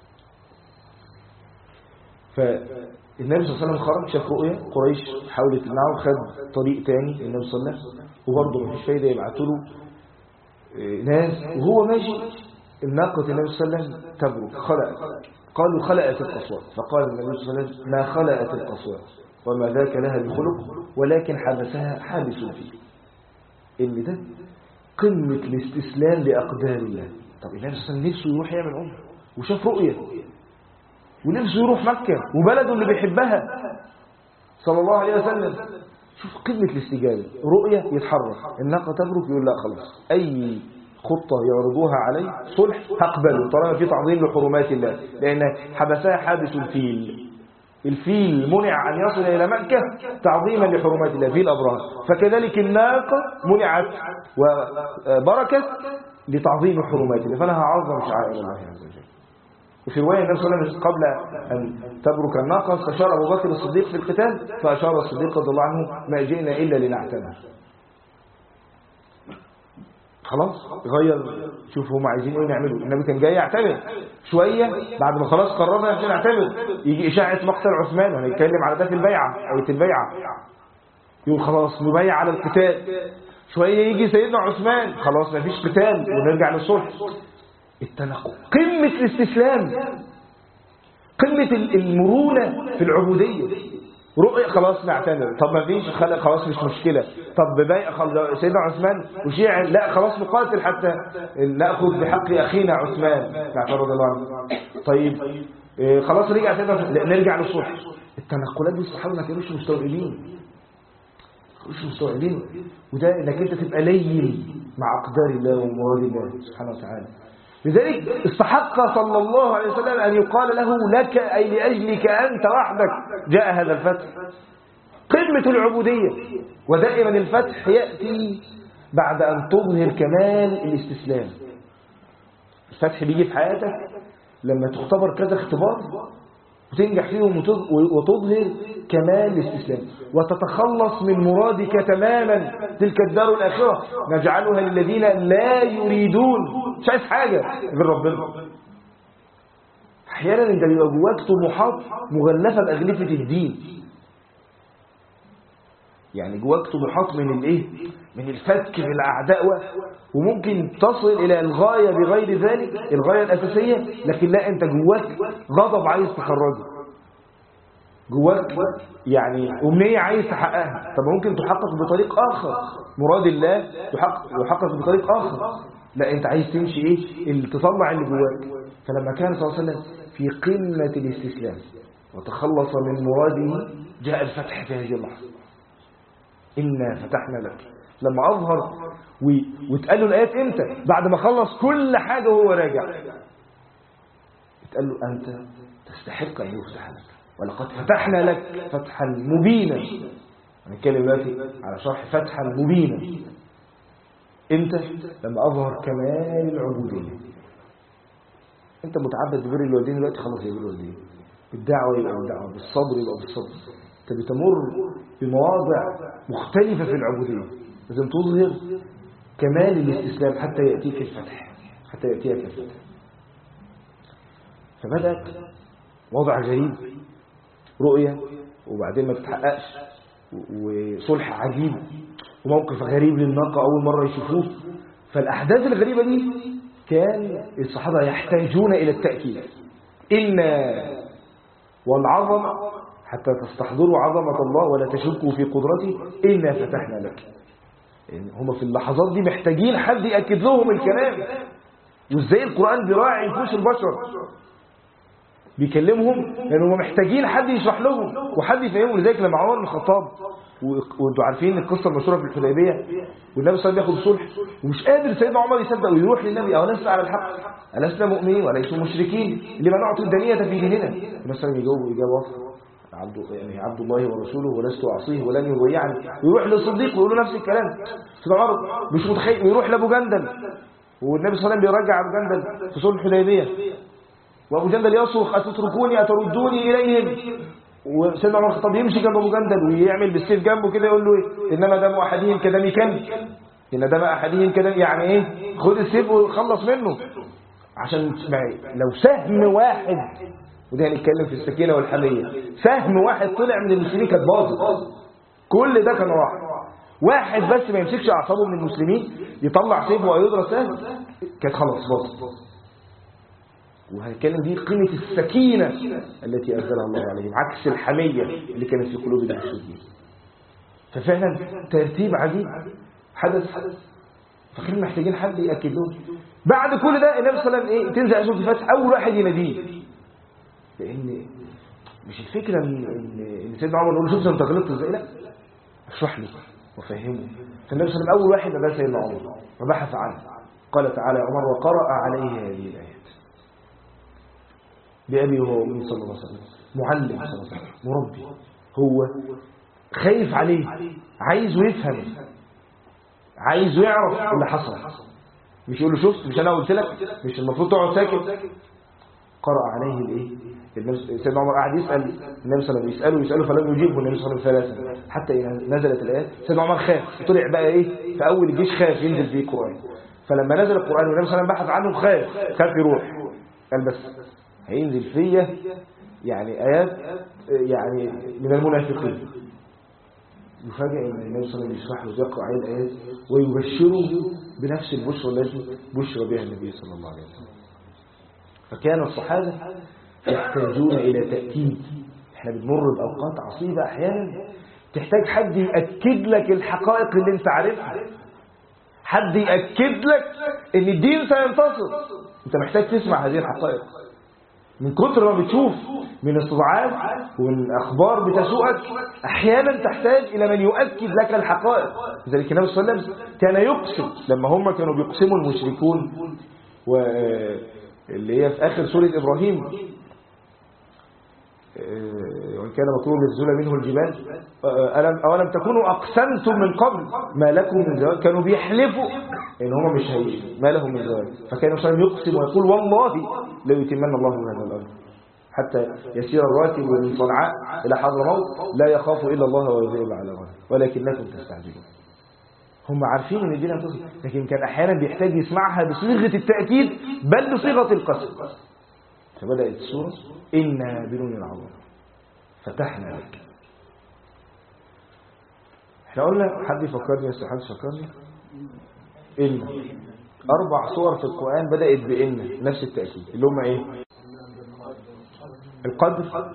فالنبي صلى الله عليه وسلم خرج، شاف رؤية، قريش حاولت تمنعه، خد طريق تاني النبي صلى الله عليه وسلم، وبرضه مفيش فايدة، يبعتوا له ناس. وهو ماشي الناقة النبي صلى الله عليه وسلم تبرك، خلقت، قالوا خلقت القصوى، فقال النبي صلى الله عليه وسلم: ما خلقت القصوى وما ذاك لها بخلق ولكن حبسها حابس فيه. إن ده قمة الاستسلام لأقدار الله. طب النبي صلى الله عليه وسلم نفسه يروح يعمل عمرة وشاف رؤية، ونفسه يروح مكة وبلده اللي بيحبها صلى الله عليه وسلم. شوف قمة الاستجابة، رؤية يتحرك، الناقة تبرك، يقول لا خلاص أي خطة يعرضوها علي صلح هقبله طالما في تعظيم لحرمات الله، لأن حبسها حابس الفيل. الفيل منع أن يصل إلى مكة تعظيما لحرمات الله، فيل أبرهة، فكذلك الناقة منعت وبركت لتعظيم حرمات الله، فلها عظم شعائر الله عز وجل. وفي رواية النبي صلى الله عليه وسلم قبل أن تبرك الناقة استشار أبو بكر الصديق في القتال، فأشار الصديق رضي الله عنه: ما جئنا إلا لنعتمر. خلاص غير، شوف هم عايزين ايه نعمله. النبي كان جاي يعتمر شويه، بعد ما خلاص قررنا عشان نعتمر يجي اشاعه مقتل عثمان، هنتكلم على ده في البيعه او البيعه، يقول خلاص نبيع على القتال. شويه يجي سيدنا عثمان، خلاص ما فيش قتال ونرجع للصلح. التنقل، قمه الاستسلام، قمه المرونه في العبوديه. رؤية خلاص نعتمر، طب ما فيش خلاص مش مشكلة، طب ببيع سيدنا عثمان وشيع، لا خلاص نقاتل حتى نأخذ بحق أخينا عثمان رضي الله عنه. طيب خلاص رجع سيدنا عثمان، لا نرجع للصلح. التنقلات دي الصحابة ما كانوش مستوعبين، وده انك انت تبقى لين مع أقدار الله ومراد الله سبحانه وتعالى. لذلك استحق صلى الله عليه وسلم أن يقال له: لك أي لأجلك أنت وحدك جاء هذا الفتح. قمة العبودية. ودائما الفتح يأتي بعد أن تظهر كمال الاستسلام. الفتح بيجي في حياتك لما تختبر كذا اختبار وتنجح فيهم وتظهر كمال الاستسلام وتتخلص من مرادك تماما. تلك الدار الآخرة نجعلها للذين لا يريدون، مش عايز حاجة غير ربنا. أحيانا انت بيبقى جواك طموحات مغلفة بأغلفة الدين، يعني جواك طموحات من الايه، من الفتك بالأعداء، وممكن تصل إلى الغاية بغير ذلك، الغاية الأساسية، لكن لا، أنت جواك غضب عايز تخرجه، جواك يعني أمنية عايز تحققها. طب ممكن تحقق بطريق آخر، مراد الله يحقق بطريق آخر، لا أنت عايز تمشي إيه اللي تطلع اللي جواك. فلما كان صلى الله عليه وسلم في قمة الاستسلام وتخلص من مراده جاء الفتح في هذه اللحظة. إنا فتحنا لك. لما أظهر وتقال له الآيات إمتى؟ بعد ما خلص كل حاجة وهو راجع، تقال له أنت تستحق أن يفتح لك، ولقد فتحنا لك فتحا مبينا. هنتكلم دلوقتي على شرح فتحا مبينا. إمتى؟ لما أظهر كمال العبودية. أنت متعبد ببر الوالدين دلوقتي، خلاص يا بر الوالدين. بالدعوة يبقى بالدعوة، بالصبر يبقى بالصبر. أنت بتمر بمواضع مختلفة في العبودية، لازم تظهر كمال الاستسلام حتى يأتيك الفتح، حتى يأتيك الفتح. فبدأت وضع غريب، رؤية وبعدين ما تتحققش، وصلح عجيب وموقف غريب للناقة أول مرة يشوفوه. فالأحداث الغريبة دي كان الصحابة يحتاجون إلى التأكيد. إن والعظمة حتى تستحضروا عظمة الله ولا تشكوا في قدرته إنا فتحنا لك. يعني هم في اللحظات دي محتاجين حد يأكد لهم الكلام، وإزاي القرآن بيراعي نفوس البشر، بيكلمهم لأنهم محتاجين حد يشرح لهم وحد يفهمهم. لذلك لما عمر بن الخطاب، وانتوا عارفين القصة المشهورة في الحديبية، والنبي صلى الله عليه وسلم ياخد صلح ومش قادر سيدنا عمر يصدق ويروح للنبي: أولسنا على الحق؟ ألسنا مؤمنين وليسوا مشركين لما نعطي الدنية في ديننا؟ النبي صلى الله عليه وسلم يجاوب إجابة يعني عبد الله ورسوله ولست أعصيه ولن يضيعني. ويروح للصديق ويقول له نفس الكلام. سيدنا عمر مش متخيل، ويروح لأبو جندل، والنبي صلى الله عليه وسلم بيرجع أبو جندل في صلح الحديبية، وأبو جندل يصرخ: أتتركوني أتردوني إليهم؟ وسيدنا عمر الخطاب يمشي جنب أبو جندل ويعمل بالسيف جنبه كده، يقول له إيه؟ إنما دم أحدهم كدم كلب، إن دم أحدهم كدم، يعني إيه؟ خد السيف وخلص منه. عشان لو سهم واحد، وده هنتكلم في السكينة والحمية، سهم واحد طلع من المسلمين كانت باظت، كل ده كان راح. واحد بس ما يمسكش أعصابه من المسلمين يطلع سيفه ويضرب سهم، كانت خلاص باظت. وهنتكلم دي قيمة السكينة التي أنزلها الله عليهم، عكس الحمية اللي كانت في قلوب المسلمين. ففعلا ترتيب عجيب حدث، فكانوا محتاجين حد يأكد لهم. بعد كل ده النبي صلى الله عليه وسلم تنزل سورة الفتح، أول واحد يناديه، لأن مش الفكرة إن سيدنا عمر يقول: شوف أنت غلطت إزاي، لا، اشرح لي وفهمه. فالنبي صلى الله عليه وسلم أول واحد نادى سيدنا عمر وبحث عنه. قال تعالى: عمر وقرأ عليه هذه الآيات بأبي وأمي صلى الله عليه وسلم، معلم صلى الله عليه وسلم، مربي، هو خايف عليه، عايزه يفهم، عايزه يعرف اللي حصل، مش يقول له: شفت، مش أنا قلت لك، مش المفروض تقعد ساكت. قرأ عليه الإيه؟ سيدنا عمر قاعد يسأل النبي صلى الله عليه وسلم، يسأله فلم يجيبه النبي صلى الله عليه وسلم ثلاثة، حتى نزلت الآيات. سيدنا عمر خاف، طلع بقى إيه؟ في أول الجيش خاف ينزل فيه القرآن. فلما نزل القرآن والنبي صلى الله عليه وسلم بحث عنه، خاف يروح، قال بس هينزل فيا يعني آيات يعني من المنافقين. يفاجئ ان النبي صلى الله عليه وسلم يشرح له ويقرأ عليه الآيات ويبشره بنفس البشرى التي بشر بها النبي صلى الله عليه وسلم. فكان الصحابة يحتاجون إلى تأكيد. احنا بنمر بأوقات عصيبة أحيانا تحتاج حد يأكد لك الحقائق اللي انت عارفها، حد يأكد لك ان الدين سينتصر. انت محتاج تسمع هذه الحقائق. من كتر ما بتشوف من استضعاف ومن أخبار بتسوءك، أحيانا تحتاج إلى من يؤكد لك الحقائق. لذلك النبي صلى الله عليه وسلم كان يقسم، لما هم كانوا بيقسموا المشركون، واللي هي في آخر سورة إبراهيم: وإن كان مكروه للزول منه الجبال أولم تكونوا أقسمتم من قبل ما لكم من زوال. كانوا بيحلفوا إن هم مش ما لهم من زوال. فكان صلى الله عليه وسلم يقسم ويقول: والله ليتمن الله هذا الأمر حتى يسير الراكب من صنعاء إلى حضرموت لا يخاف إلا الله ويذهب على غيره ولكنكم تستعجلون. هم عارفين ان الدين هتصل، لكن كان احيانا بيحتاج يسمعها بصيغه التاكيد بل بصيغه القسم. فبدات السوره: انا بنون العظيم فتحنا لك. احنا قلنا، حد يفكرني، بس حد يفكرني، ان 4 سور في القران بدات بان نفس التاكيد، اللي هم ايه؟ القدر،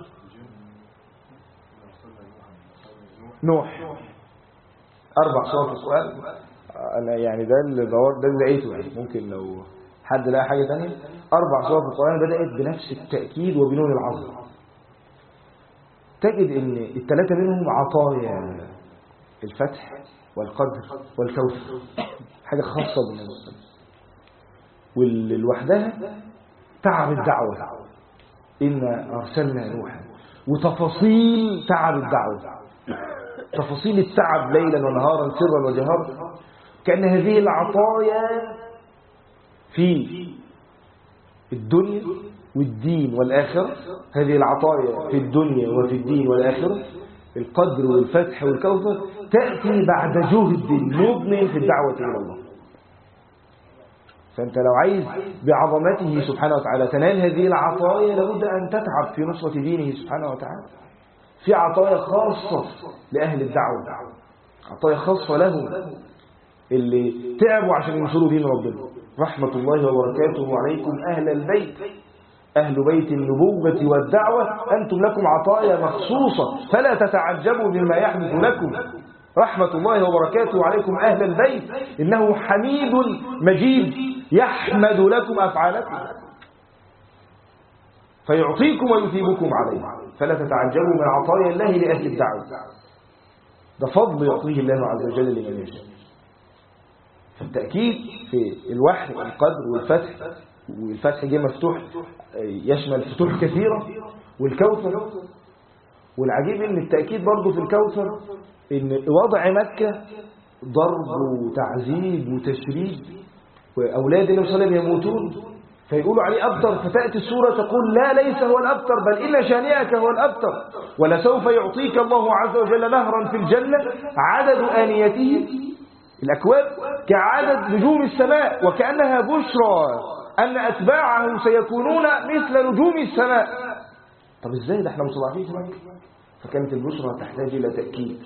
نوح. 4 سور في القرآن. أنا يعني ده اللي لقيته، يعني ممكن لو حد لقى حاجة تانية. 4 سور في القرآن بدأت بنفس التأكيد وبنون العظمة. تجد إن ال3 منهم عطايا: الفتح والقدر والكوثر، حاجة خاصة بالنبي. واللي لوحدها تعب الدعوة، إنا أرسلنا نوحا، وتفاصيل تعب الدعوة، تفاصيل التعب ليلا ونهارا سرا وجهارا. كأن هذه العطايا في الدنيا والدين والآخرة، هذه العطايا في الدنيا وفي الدين والآخرة، القدر والفتح والكوثر، تأتي بعد جهد مضني في الدعوة إلى الله. فأنت لو عايز بعظمته سبحانه وتعالى تنال هذه العطايا لابد أن تتعب في نصرة دينه سبحانه وتعالى. في عطايا خاصة لأهل الدعوة، عطايا خاصة لهم اللي تعبوا عشان ينصروا دين ربنا. رحمة الله وبركاته عليكم أهل البيت، أهل بيت النبوة والدعوة، أنتم لكم عطايا مخصوصة فلا تتعجبوا مما يحدث لكم. رحمة الله وبركاته عليكم أهل البيت، إنه حميد مجيد يحمد لكم أفعالكم فيعطيكم ويثيبكم عليه، فلا تتعجبوا من عطايا الله لأهل الدعوة. ده فضل يعطيه الله عز وجل لمن يشاء. فالتأكيد في الوحي القدر والفتح، والفتح جه مفتوح يشمل فتوح كثيرة، والكوثر. والعجيب ان التأكيد برضه في الكوثر ان وضع مكة ضرب وتعذيب وتشريد، وأولاد النبي صلى الله عليه وسلم يموتون فيقولوا عليه أبتر، فتأتي السورة تقول لا ليس هو الأبتر بل إن شانئك هو الأبتر، ولسوف يعطيك الله عز وجل نهرا في الجنة عدد آنيته الأكواب كعدد نجوم السماء، وكأنها بشرى أن أتباعه سيكونون مثل نجوم السماء. طب إزاي ده احنا مصلحين في مكة؟ فكانت البشرى تحتاج إلى تأكيد.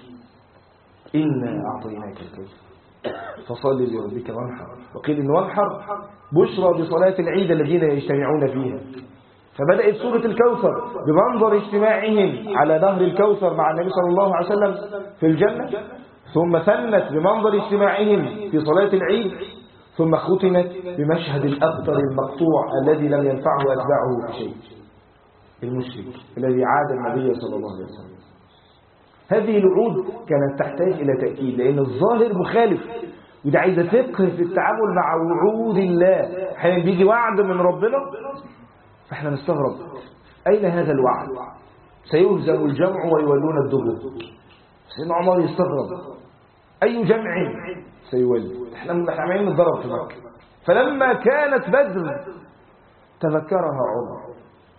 إنا أعطيناك الكوثر فصل لربك وانحر، وقيل إن وانحر بشرى بصلاة العيد الذين يجتمعون فيها. فبدأت سورة الكوثر بمنظر اجتماعهم على نهر الكوثر مع النبي صلى الله عليه وسلم في الجنة، ثم ثنت بمنظر اجتماعهم في صلاة العيد، ثم ختمت بمشهد الأبتر المقطوع الذي لم ينفعه أتباعه بشيء، المشرك الذي عاد النبي صلى الله عليه وسلم. هذه الوعود كانت تحتاج إلى تأكيد، لأن الظاهر مخالف، وده عايز فقه في التعامل مع وعود الله. حين بيجي وعد من ربنا فإحنا نستغرب أين هذا الوعد؟ سيهزم الجمع ويولون الدبر. سيدنا عمر يستغرب أي جمع سيولي؟ احنا عمالين نتضرب في مكة. فلما كانت بدر تذكرها عمر.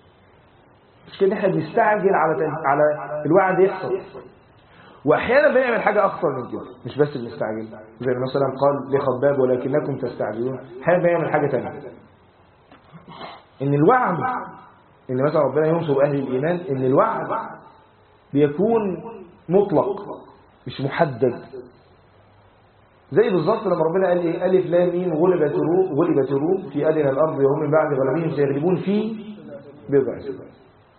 مش كده احنا بنستعجل على الوعد يحصل، واحيانا بنعمل حاجه اخطر من كده، مش بس بنستعجل زي ما مثلا قال لخباب ولكنكم تستعجلون. احيانا بنعمل حاجه ثانيه، ان الوعد ان مثلا ربنا ينصر اهل الايمان، ان الوعد بيكون مطلق مش محدد. زي بالظبط لما ربنا قال ايه؟ الف لام ميم غلبت الروم في ادنى الارض وهم من بعد غلبهم سيغلبون في بضع سنين.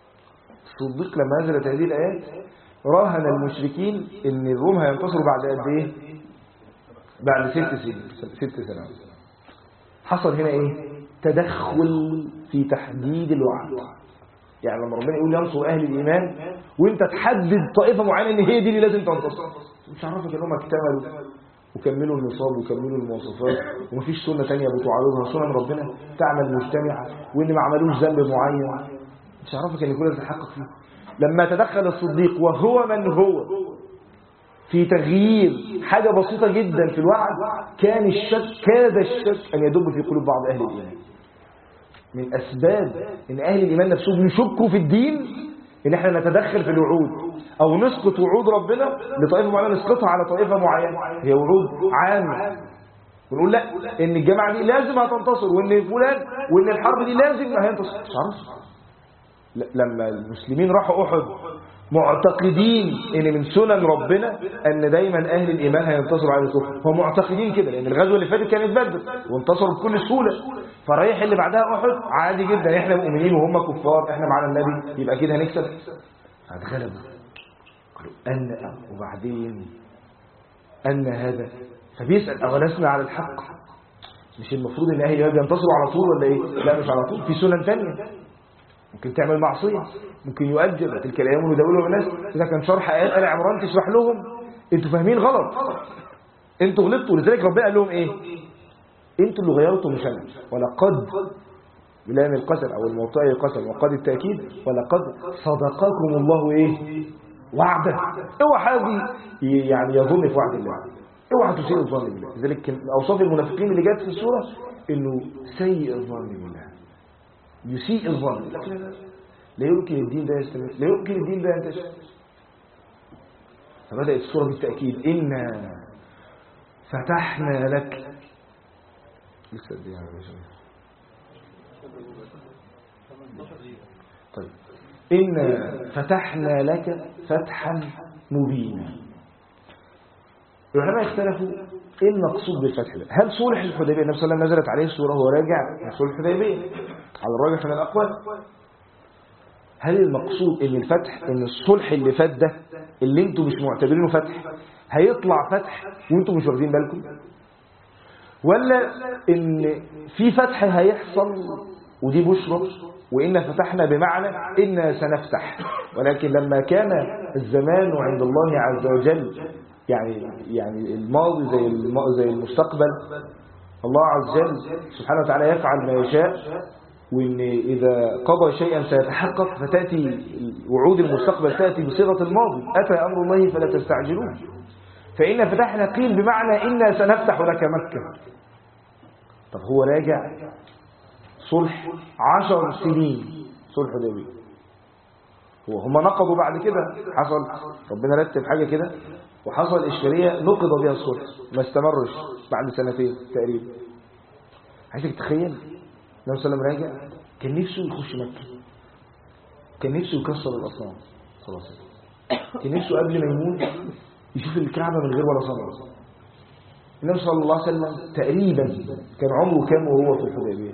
الصديق لما نزلت هذه الايات راهن المشركين ان الروم هينتصروا بعد قد ايه؟ بعد 6 سنوات. حصل هنا ايه؟ تدخل في تحديد الوعد. يعني لما ربنا يقول ينصر اهل الايمان وانت تحدد طائفه معينه ان هي دي اللي لازم تنتصر، مش عارفك انهم اكتملوا وكملوا النصاب وكملوا المواصفات ومفيش سنه ثانيه بتعارضها، سنن ربنا تعمل مجتمعه، وان ما عملوش ذنب معين، مش عارفك ان كل ده تحقق فيه. لما تدخل الصديق وهو من هو في تغيير حاجة بسيطة جدا في الوعد، كاد الشك أن يدب في قلوب بعض أهل الإيمان. من أسباب أن أهل الإيمان نفسهم يشكوا في الدين أن احنا نتدخل في الوعود أو نسقط وعود ربنا لطائفة معينة، نسقطها على طائفة معينة هي وعود عامة، ونقول لا أن الجماعة دي لازم هتنتصر، وأن فلان وأن الحرب دي لازم هينتصر. مش عارف. لما المسلمين راحوا أحد معتقدين ان من سنن ربنا ان دايما اهل الايمان هينتصروا على الكفر، هم معتقدين كده لان الغزوه اللي فاتت كانت بدر وانتصروا بكل سهوله، فرايح اللي بعدها احد عادي جدا، احنا مؤمنين وهم كفار، احنا معانا النبي يبقى كده هنكسب. فاتغلبوا قالوا ان وبعدين ان هذا، فبيسال اولسنا على الحق؟ مش المفروض ان اهل الايمان ينتصروا على طول ولا ايه؟ لا مش على طول، في سنن ثانيه. ممكن تعمل معصية، ممكن يؤجل تلك الأيام ونداولهم الناس. إذا كان شرح آيات آل عمران تشرح لهم أنتوا فاهمين غلط، أنتوا غلطتوا، لذلك ربنا قال لهم إيه؟ أنتوا اللي غيرتوا مش أنا. ولقد بلام القسم أو الموطئ القسم وقد التأكيد، ولقد صدقكم الله إيه؟ وعده. اوعى حد يعني يظن في وعد الله، اوعى تسيء الظن بالله. لذلك أوصاف المنافقين اللي جت في السورة إنه سيء الظن بالله، يسيء الظن، لا يمكن الدين ده يستمر، لا يمكن الدين ده ينتشر. فبدأت السورة بالتأكيد إنا فتحنا لك. لسه دي يا طيب إنا فتحنا لك فتحا مبينا. العلماء اختلفوا ايه المقصود بالفتح ده. هل صلح الحديبيه النبي صلى الله عليه وسلم نزلت عليه السوره وهو راجع من صلح الحديبيه على الراجح من الاقوال؟ هل المقصود ان الفتح ان الصلح اللي فات ده اللي انتم مش معتبرينه فتح هيطلع فتح وانتم مش واخدين بالكم، ولا ان في فتح هيحصل ودي بشرى وإن فتحنا بمعنى إنا سنفتح، ولكن لما كان الزمان عند الله عز وجل يعني الماضي زي المستقبل، الله عز وجل سبحانه وتعالى يفعل ما يشاء، وإن إذا قضى شيئا سيتحقق فتأتي وعود المستقبل تأتي بصيغة الماضي، أتى أمر الله فلا تستعجلوه. فإن فتحنا قيل بمعنى إنا سنفتح لك مكة. طب هو راجع صلح 10 سنين صلح حديبية، هم نقضوا بعد كده، حصل ربنا رتب حاجة كده وحصل إشكالية نقض بها الصلح، ما استمرش بعد سنتين تقريبا. عايزك تخيل النبي صلى الله عليه وسلم راجع كان نفسه يخش مكة، كان نفسه يكسر الأصنام صلى الله عليه وسلم، كان نفسه قبل ما يموت يشوف الكعبة من غير ولا صنم. النبي صلى الله عليه وسلم تقريبا كان عمره كام وهو في الحديبية؟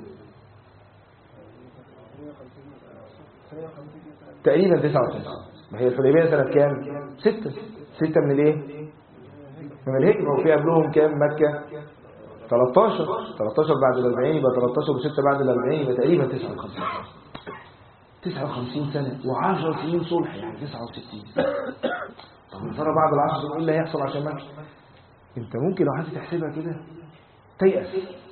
تقريبا 59. ما هي الحديبية سنة كام؟ 6 من الايه؟ من الهجرة. وفي قبلهم كام مكة؟ 13 بعد ال40 يبقى 13 و6 بعد ال40 يبقى تقريبا 59 سنة و10 سنين صلح، يعني 69. طب من ترى بعد ال10 سنين ايه اللي هيحصل عشان مكة؟ انت ممكن لو عايز تحسبها كده تيأس.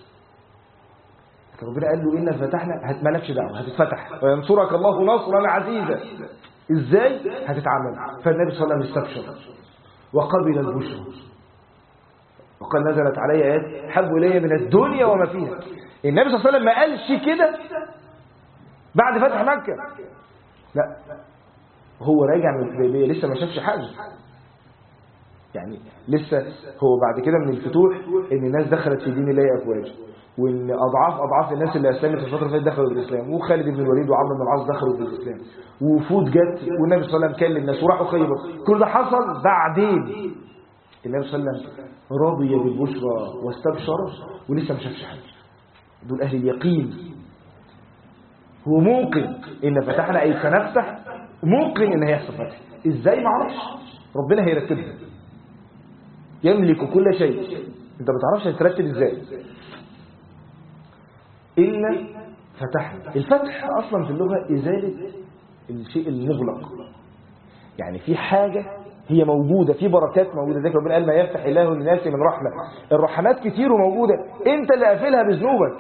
ربنا قال له إنا فتحنا، مالكش دعوه، هتتفتح وينصرك الله نصرا عزيزا. ازاي هتتعامل؟ فالنبي صلى الله عليه وسلم استبشر وقبل البشرى وقال نزلت علي آيات حب إلي من الدنيا وما فيها. النبي صلى الله عليه وسلم ما قالش كده بعد فتح مكة، لا، هو راجع من الحديبية لسه ما شافش حاجة، يعني لسه هو بعد كده من الفتوح ان الناس دخلت في دين الله افواج، وان اضعاف الناس اللي اسلمت في الفتره اللي فاتت دخلوا في الاسلام، وخالد بن الوليد وعمرو بن العاص دخلوا في الاسلام، ووفود جت والنبي صلى الله عليه وسلم كلم الناس وراحوا خيبر. كل ده حصل بعدين. النبي صلى الله عليه وسلم رضي بالبشرى واستبشر ولسه ما شافش حاجه. دول اهل اليقين. هو ممكن ان فتحنا اي سنفتح، ممكن ان هيحصل فتح، ازاي ما اعرفش، ربنا هيرتبها، يملك كل شيء، انت ما تعرفش هترتب ازاي. إن فتحنا، الفتح أصلا في اللغة إزالة الشيء المغلق، يعني في حاجة هي موجودة، في بركات موجودة، زي ربنا قال ما يفتح الله للناس من رحمة. الرحمات كتير وموجودة، انت اللي قافلها بذنوبك.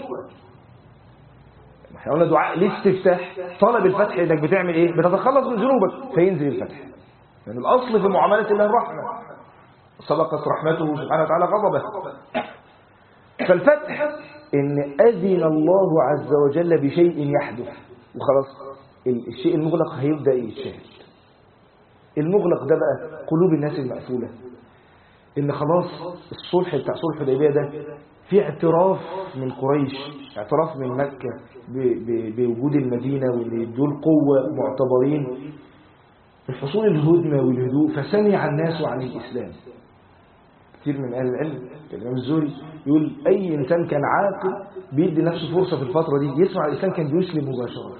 احنا قلنا دعاء الاستفتاح، طلب الفتح انك بتعمل ايه؟ بتتخلص من ذنوبك فينزل الفتح. يعني الأصل في معاملة الله الرحمة، سبقت رحمته سبحانه وتعالى غضبه. فالفتح إن أذن الله عز وجل بشيء يحدث وخلاص الشيء المغلق هيبدأ يتشاهد. المغلق ده بقى قلوب الناس المقفولة، إن خلاص الصلح بتاع صلح الحديبية ده في اعتراف من قريش، اعتراف من مكة بوجود المدينة وإن دول قوة معتبرين بحصول الهدنة والهدوء، فسمع الناس عن الإسلام. كثير من أهل العلم الإمام الزهري يقول أي إنسان كان عاقل بيدي نفسه فرصة في الفترة دي يسمع الإسلام كان بيسلم مباشرة،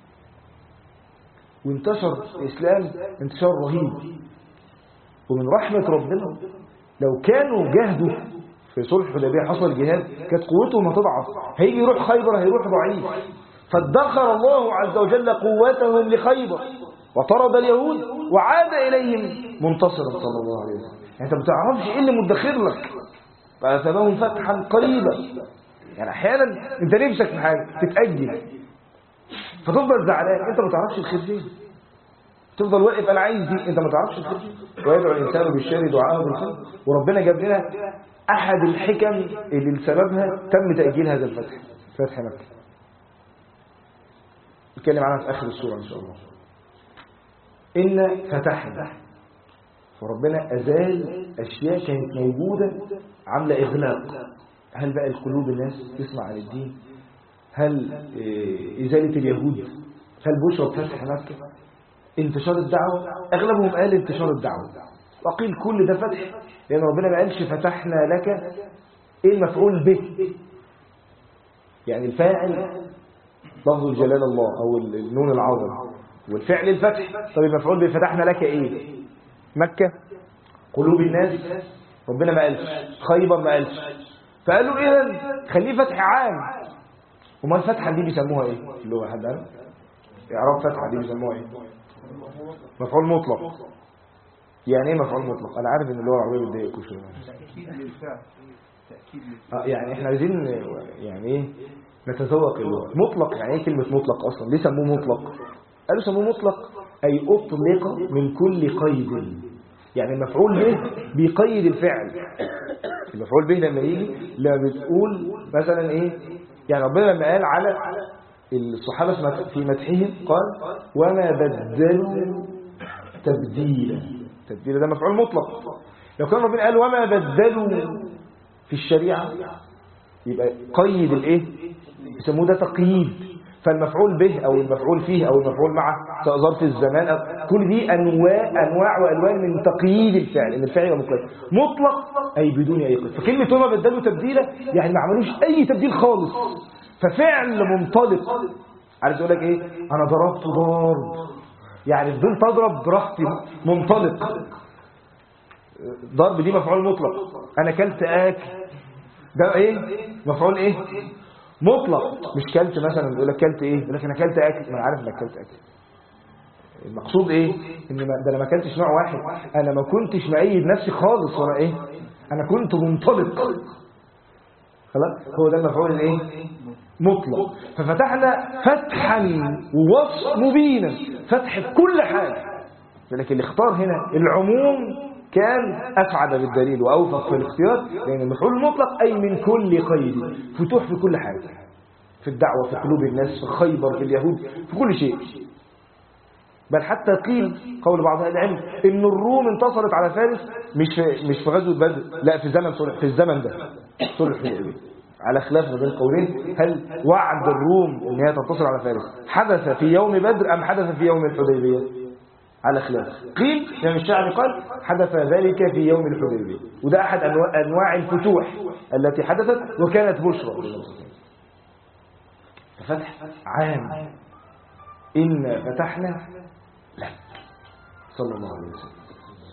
وانتشر الإسلام انتشار رهيب. ومن رحمة ربنا لو كانوا جهدوا في صلح الحديبية حصل جهاد كانت قوتهم هتضعف، هيجي يروح خيبر هيروح ضعيف، فادخر الله عز وجل قوتهم لخيبر وطرد اليهود وعاد إليهم منتصرا صلى الله عليه وسلم. يعني انت ما بتعرفش ايه اللي مدخر لك، فأثابهم فتحا قريبا. يعني احيانا انت نفسك في حاجه تتاجل فتفضل زعلان، انت ما تعرفش الخير فين، تفضل واقف انا عايز دي، انت ما تعرفش الخير فين. ويدعو الانسان بالشر دعاءه بالخير. وربنا جاب لنا احد الحكم اللي لسببها تم تاجيل هذا الفتح، فتح مكه. نتكلم عنها في آخر السورة إن شاء الله. إن فتحنا، وربنا أزال أشياء كانت موجودة عاملة إغلاق. هل بقى القلوب الناس تسمع عن الدين؟ هل إزالة اليهود؟ هل بشرى فتح مكة؟ انتشار الدعوة؟ أغلبهم قال انتشار الدعوة، وقيل كل ده فتح، لأن ربنا ما قالش فتحنا لك إيه المفعول به. يعني الفاعل لفظ الجلال الله أو النون العظم، والفعل الفتح. طب المفعول به فتحنا لك إيه؟ مكة، قلوب الناس. ربنا ما قالش، خيبر ما قالش، فقالوا إذن خليه فتح عام. وما الفتحة دي بيسموها إيه؟ اللي هو حد عارف؟ إعراب فتحة دي بيسموها إيه؟ مفعول مطلق. يعني إيه مفعول مطلق؟ أنا عارف إن اللغة العربية بتضايقكم شوية. تأكيد للفعل. يعني إحنا عايزين يعني إيه نتذوق اللغة. مطلق يعني إيه كلمة مطلق أصلا؟ ليه سموه مطلق؟ قالوا سموه مطلق أي أطلق من كل قيد. يعني المفعول به بيقيد الفعل. المفعول به لما يجي لما بتقول مثلا إيه، يعني ربنا لما قال على الصحابة في مدحهم قال وما بدلوا تبديلا. تبديلا ده مفعول مطلق. لو كان ربنا قال وما بدلوا في الشريعة يبقى قيد الايه، يسموه ده تقييد. فالمفعول به او المفعول فيه او المفعول معه سواء ظرف الزمان أو كل دي انواع والوان من تقييد الفعل، ان الفعل يبقى مقيد. مطلق اي بدون اي قيد. فكلمه وما بدلوا تبديلا يعني ما عملوش اي تبديل خالص، ففعل منطلق. عايز اقول لك ايه، انا ضربت ضرب، يعني بدون تضرب براحتي، منطلق. ضرب دي مفعول مطلق. انا كلت اكل، ده ايه مفعول ايه مطلق. مش كلت مثلا يقول لك كلت ايه، يقول لك انا كلت اكل، ما انا عارف انك كلت اكل. المقصود ايه، ان ده انا ما كلتش نوع واحد، انا ما كنتش مقيد نفسي خالص ولا ايه، انا كنت منطلق. خلاص هو ده المفعول الايه مطلق. ففتحنا فتحا ووصف مبينا، فتح في كل حاجه. لكن اللي اختار هنا العموم كان أسعد بالدليل وأوفق في الاختيار، لأن المفعول المطلق أي من كل قيد، فتوح في كل حاجة، في الدعوة، في قلوب الناس، في خيبر، في اليهود، في كل شيء. بل حتى قيل قول بعض أهل العلم إن الروم انتصرت على فارس مش في غزوة بدر، لا في زمن صلح، في الزمن ده صلح الحديبية. على خلاف ما بين القولين، هل وعد الروم ان هي تنتصر على فارس حدث في يوم بدر ام حدث في يوم الحديبية؟ على خلاف. قيل يعني الشاعر قال حدث ذلك في يوم الحديبية، وده احد انواع الفتوح التي حدثت وكانت بشرى. فتح عام، إن فتحنا لك صلى الله عليه وسلم.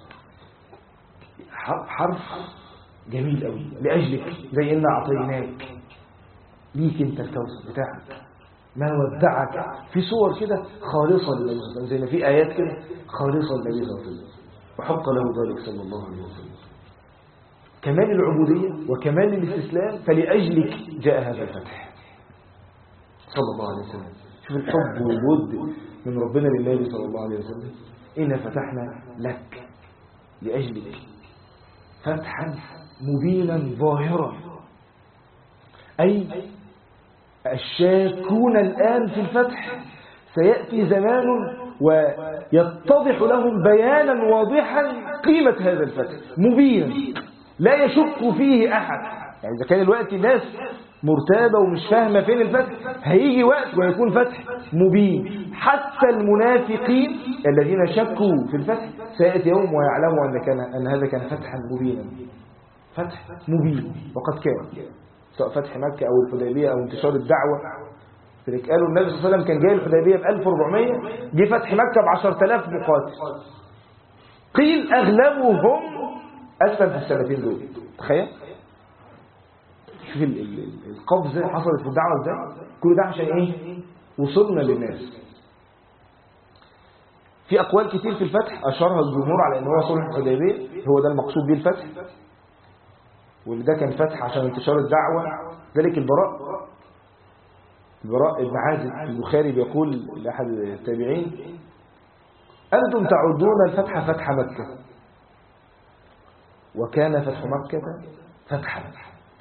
حرف جميل قوي، لأجلك، زي إن أعطيناك، ليك أنت الكوثر بتاعك، ما ودعك، في صور كده خالصة لله، زي ما في آيات كده خالصة لله صلى الله عليه وسلم، وحق له ذلك صلى الله عليه وسلم. كمال العبودية وكمال الاستسلام، فلأجلك جاء هذا الفتح صلى الله عليه وسلم. شوف الحب والود من ربنا للنبي صلى الله عليه وسلم. إنا فتحنا لك، لأجلك، فتحا مبينا ظاهرا، أي الشاكون الآن في الفتح سيأتي زمان ويتضح لهم بيانا واضحا قيمة هذا الفتح مبينا لا يشك فيه أحد. يعني إذا كان الوقت الناس مرتابة ومش فاهمة فين الفتح، هيجي وقت ويكون فتح مبين. حتى المنافقين الذين شكوا في الفتح سيأتي يوم ويعلموا أن هذا كان فتحا مبينا، فتح مبين. وقد كان سواء فتح مكة أو الحديبية أو انتشار الدعوة. فلذلك قالوا النبي صلى الله عليه وسلم كان جاي الحديبية ب 1400، جه فتح مكة ب 10,000 مقاتل. قيل أغلبهم أسلم في السنتين دول. تخيل شوف القفزة حصلت في الدعوة ازاي. كل ده عشان ايه؟ وصلنا للناس. في أقوال كتير في الفتح أشارها الجمهور على أن هو صلح الحديبية هو ده المقصود به الفتح، واللي ده كان فتح عشان انتشار الدعوة. ذلك البراء بن عازب البخاري بيقول لأحد التابعين: أنتم تعدون الفتح فتح مكة، وكان فتح مكة فتحا،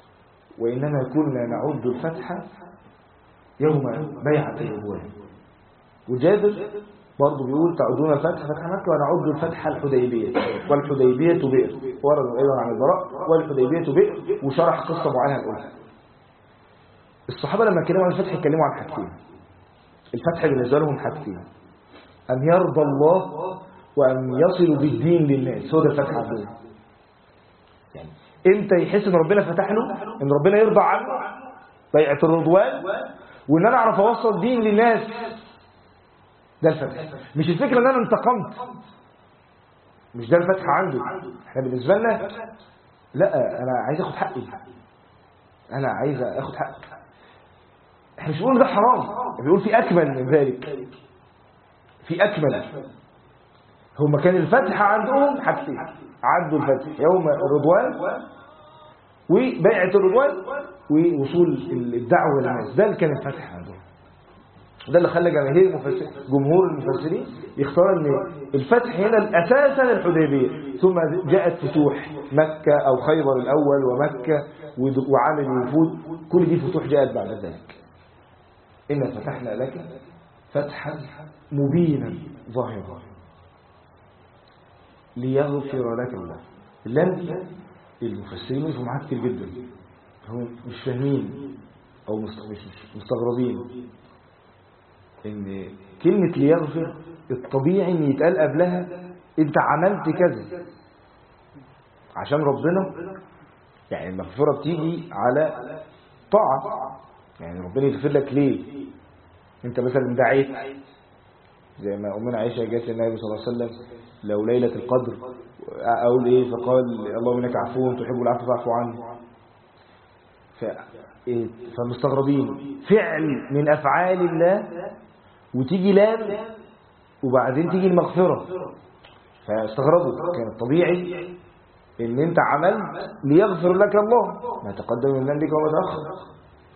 وإنما كنا نعد الفتح يوم بيعة الرضوان. وجابر برضه بيقول تعودون الفتح فتح مكة ونعد الفتح الحديبية، والحديبية بئر، ورد أيضا عن البراء والحديبية بئر، وشرح قصة معينة نقولها. الصحابة لما اتكلموا عن الفتح اتكلموا عن حاجتين. الفتح بالنسبة لهم حاجتين: أن يرضى الله وأن يصلوا بالدين للناس. هو ده الفتح عندهم. يعني امتى يحس ان ربنا فتح له؟ ان ربنا يرضى عنه، بيعة الرضوان، وان انا اعرف اوصل دين للناس. ده الفتح. مش الفكرة ان انا انتقمت، مش ده الفتح عنده. احنا بالنسبة لنا لا، انا عايز اخد حقي، انا عايز اخد حقي. احنا مش بنقول ده حرام، بيقول في اكمل من ذلك، في اكمل. هم كان الفتح عندهم حاجتين: عدوا الفتح يوم الرضوان وبيعة الرضوان ووصول الدعوة للناس. ده اللي كان الفتح عندهم. ده اللي خلى جمهور المفسرين يختار ان الفتح هنا اساسا الحديبية، ثم جاءت فتوح مكة او خيبر الاول ومكة وعامل الوفود، كل دي فتوح جاءت بعد ذلك. إن فتحنا لك فتحا مبينا ظاهرا ليغفر لك الله. اللام دي المفسرين يفهموا معاها كتير جدا، هم مش فاهمين او مش مستغربين ان كلمة ليغفر الطبيعي ان يتقال قبلها انت عملت كذا عشان ربنا. يعني المغفرة بتيجي على طاعة، يعني ربنا يغفر لك ليه؟ انت مثلا دعيت زي ما أمنا عائشة جات للنبي صلى الله عليه وسلم لو ليلة القدر أقول إيه؟ فقال اللهم إنك عفو تحب العفو فاعف عني. فمستغربين فعل من أفعال الله وتيجي لام وبعدين تيجي المغفرة، فاستغربوا. كان الطبيعي إن أنت عملت ليغفر لك الله ما تقدم من ذنبك وما تأخر.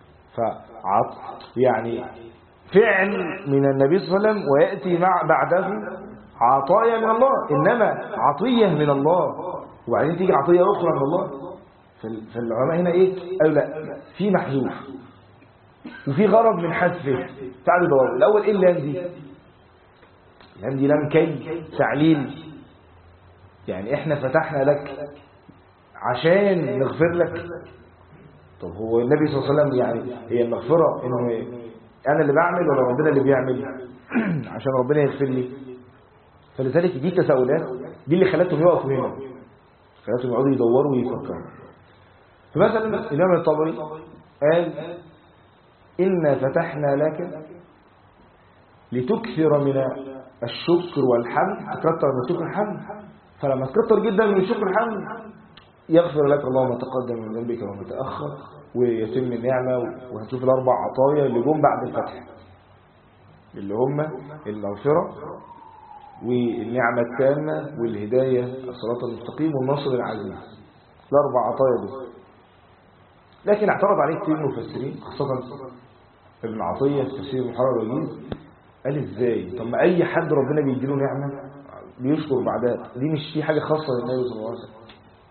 يعني فعل من النبي صلى الله عليه وسلم ويأتي بعده عطايا من الله، إنما عطية من الله وبعدين تيجي عطية أخرى من الله. فالعلماء هنا إيه؟ قالوا لا، في محذوف وفي غرض من حذفه. تعالوا دوروا الأول إيه اللام دي؟ اللام دي لام كي تعليل، يعني إحنا فتحنا لك عشان نغفر لك. طب هو النبي صلى الله عليه وسلم يعني هي المغفرة إنه أنا اللي بعمل ولا ربنا اللي بيعمل؟ عشان ربنا يغفر لي. فلذلك دي تساؤلات دي اللي خلتهم يقفوا هنا، خلتهم يقعدوا يدوروا ويفكروا. فمثلا الإمام الطبري قال إنا فتحنا لك لتكثر من الشكر والحمد، تكثر من الشكر والحمد، فلما تكثر جدا من الشكر والحمد يغفر لك الله ما تقدم من ذنبك وما تأخر ويتم النعمة. وهنشوف الأربع عطايا اللي جم بعد الفتح اللي هم المغفرة والنعمة التامة والهداية الصراط المستقيم والنصر العزيز. الأربع عطايا دي، لكن اعترض عليه كتير مفسرين خاصة ابن عطية في تفسير المحرر والوجيز. قال ازاي؟ طب ما أي حد ربنا بيديله نعمة بيشكر بعدها، دي مش في حاجة خاصة للنبي صلى الله عليه وسلم.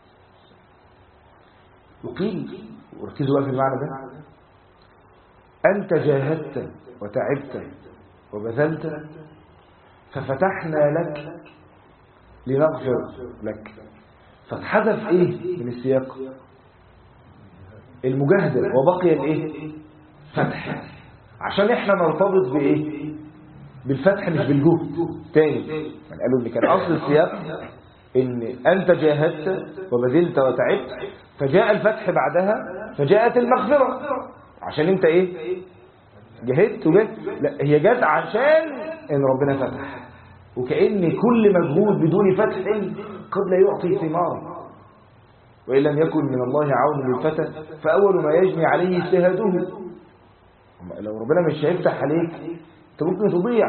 وقيل وركزوا بقى في المعنى ده: أنت جاهدت وتعبت وبذلت ففتحنا لك لنغفر لك. فاتحذف ايه من السياق؟ المجاهدة، وبقي الايه؟ فتح، عشان احنا نرتبط بايه؟ بالفتح مش بالجهد تاني. يعني قالوا ان كان اصل السياق ان انت جاهدت وبذلت وتعبت فجاء الفتح بعدها فجاءت المغفرة عشان انت ايه؟ جاهدت وجاهدت. لا، هي جات عشان ان ربنا فتح، وكأن كل مجهود بدون فتح قد لا يعطي ثمارا، وإن لم يكن من الله عون للفتى فأول ما يجني عليه اجتهاده. لو ربنا مش هيفتح عليك انت ممكن تضيع.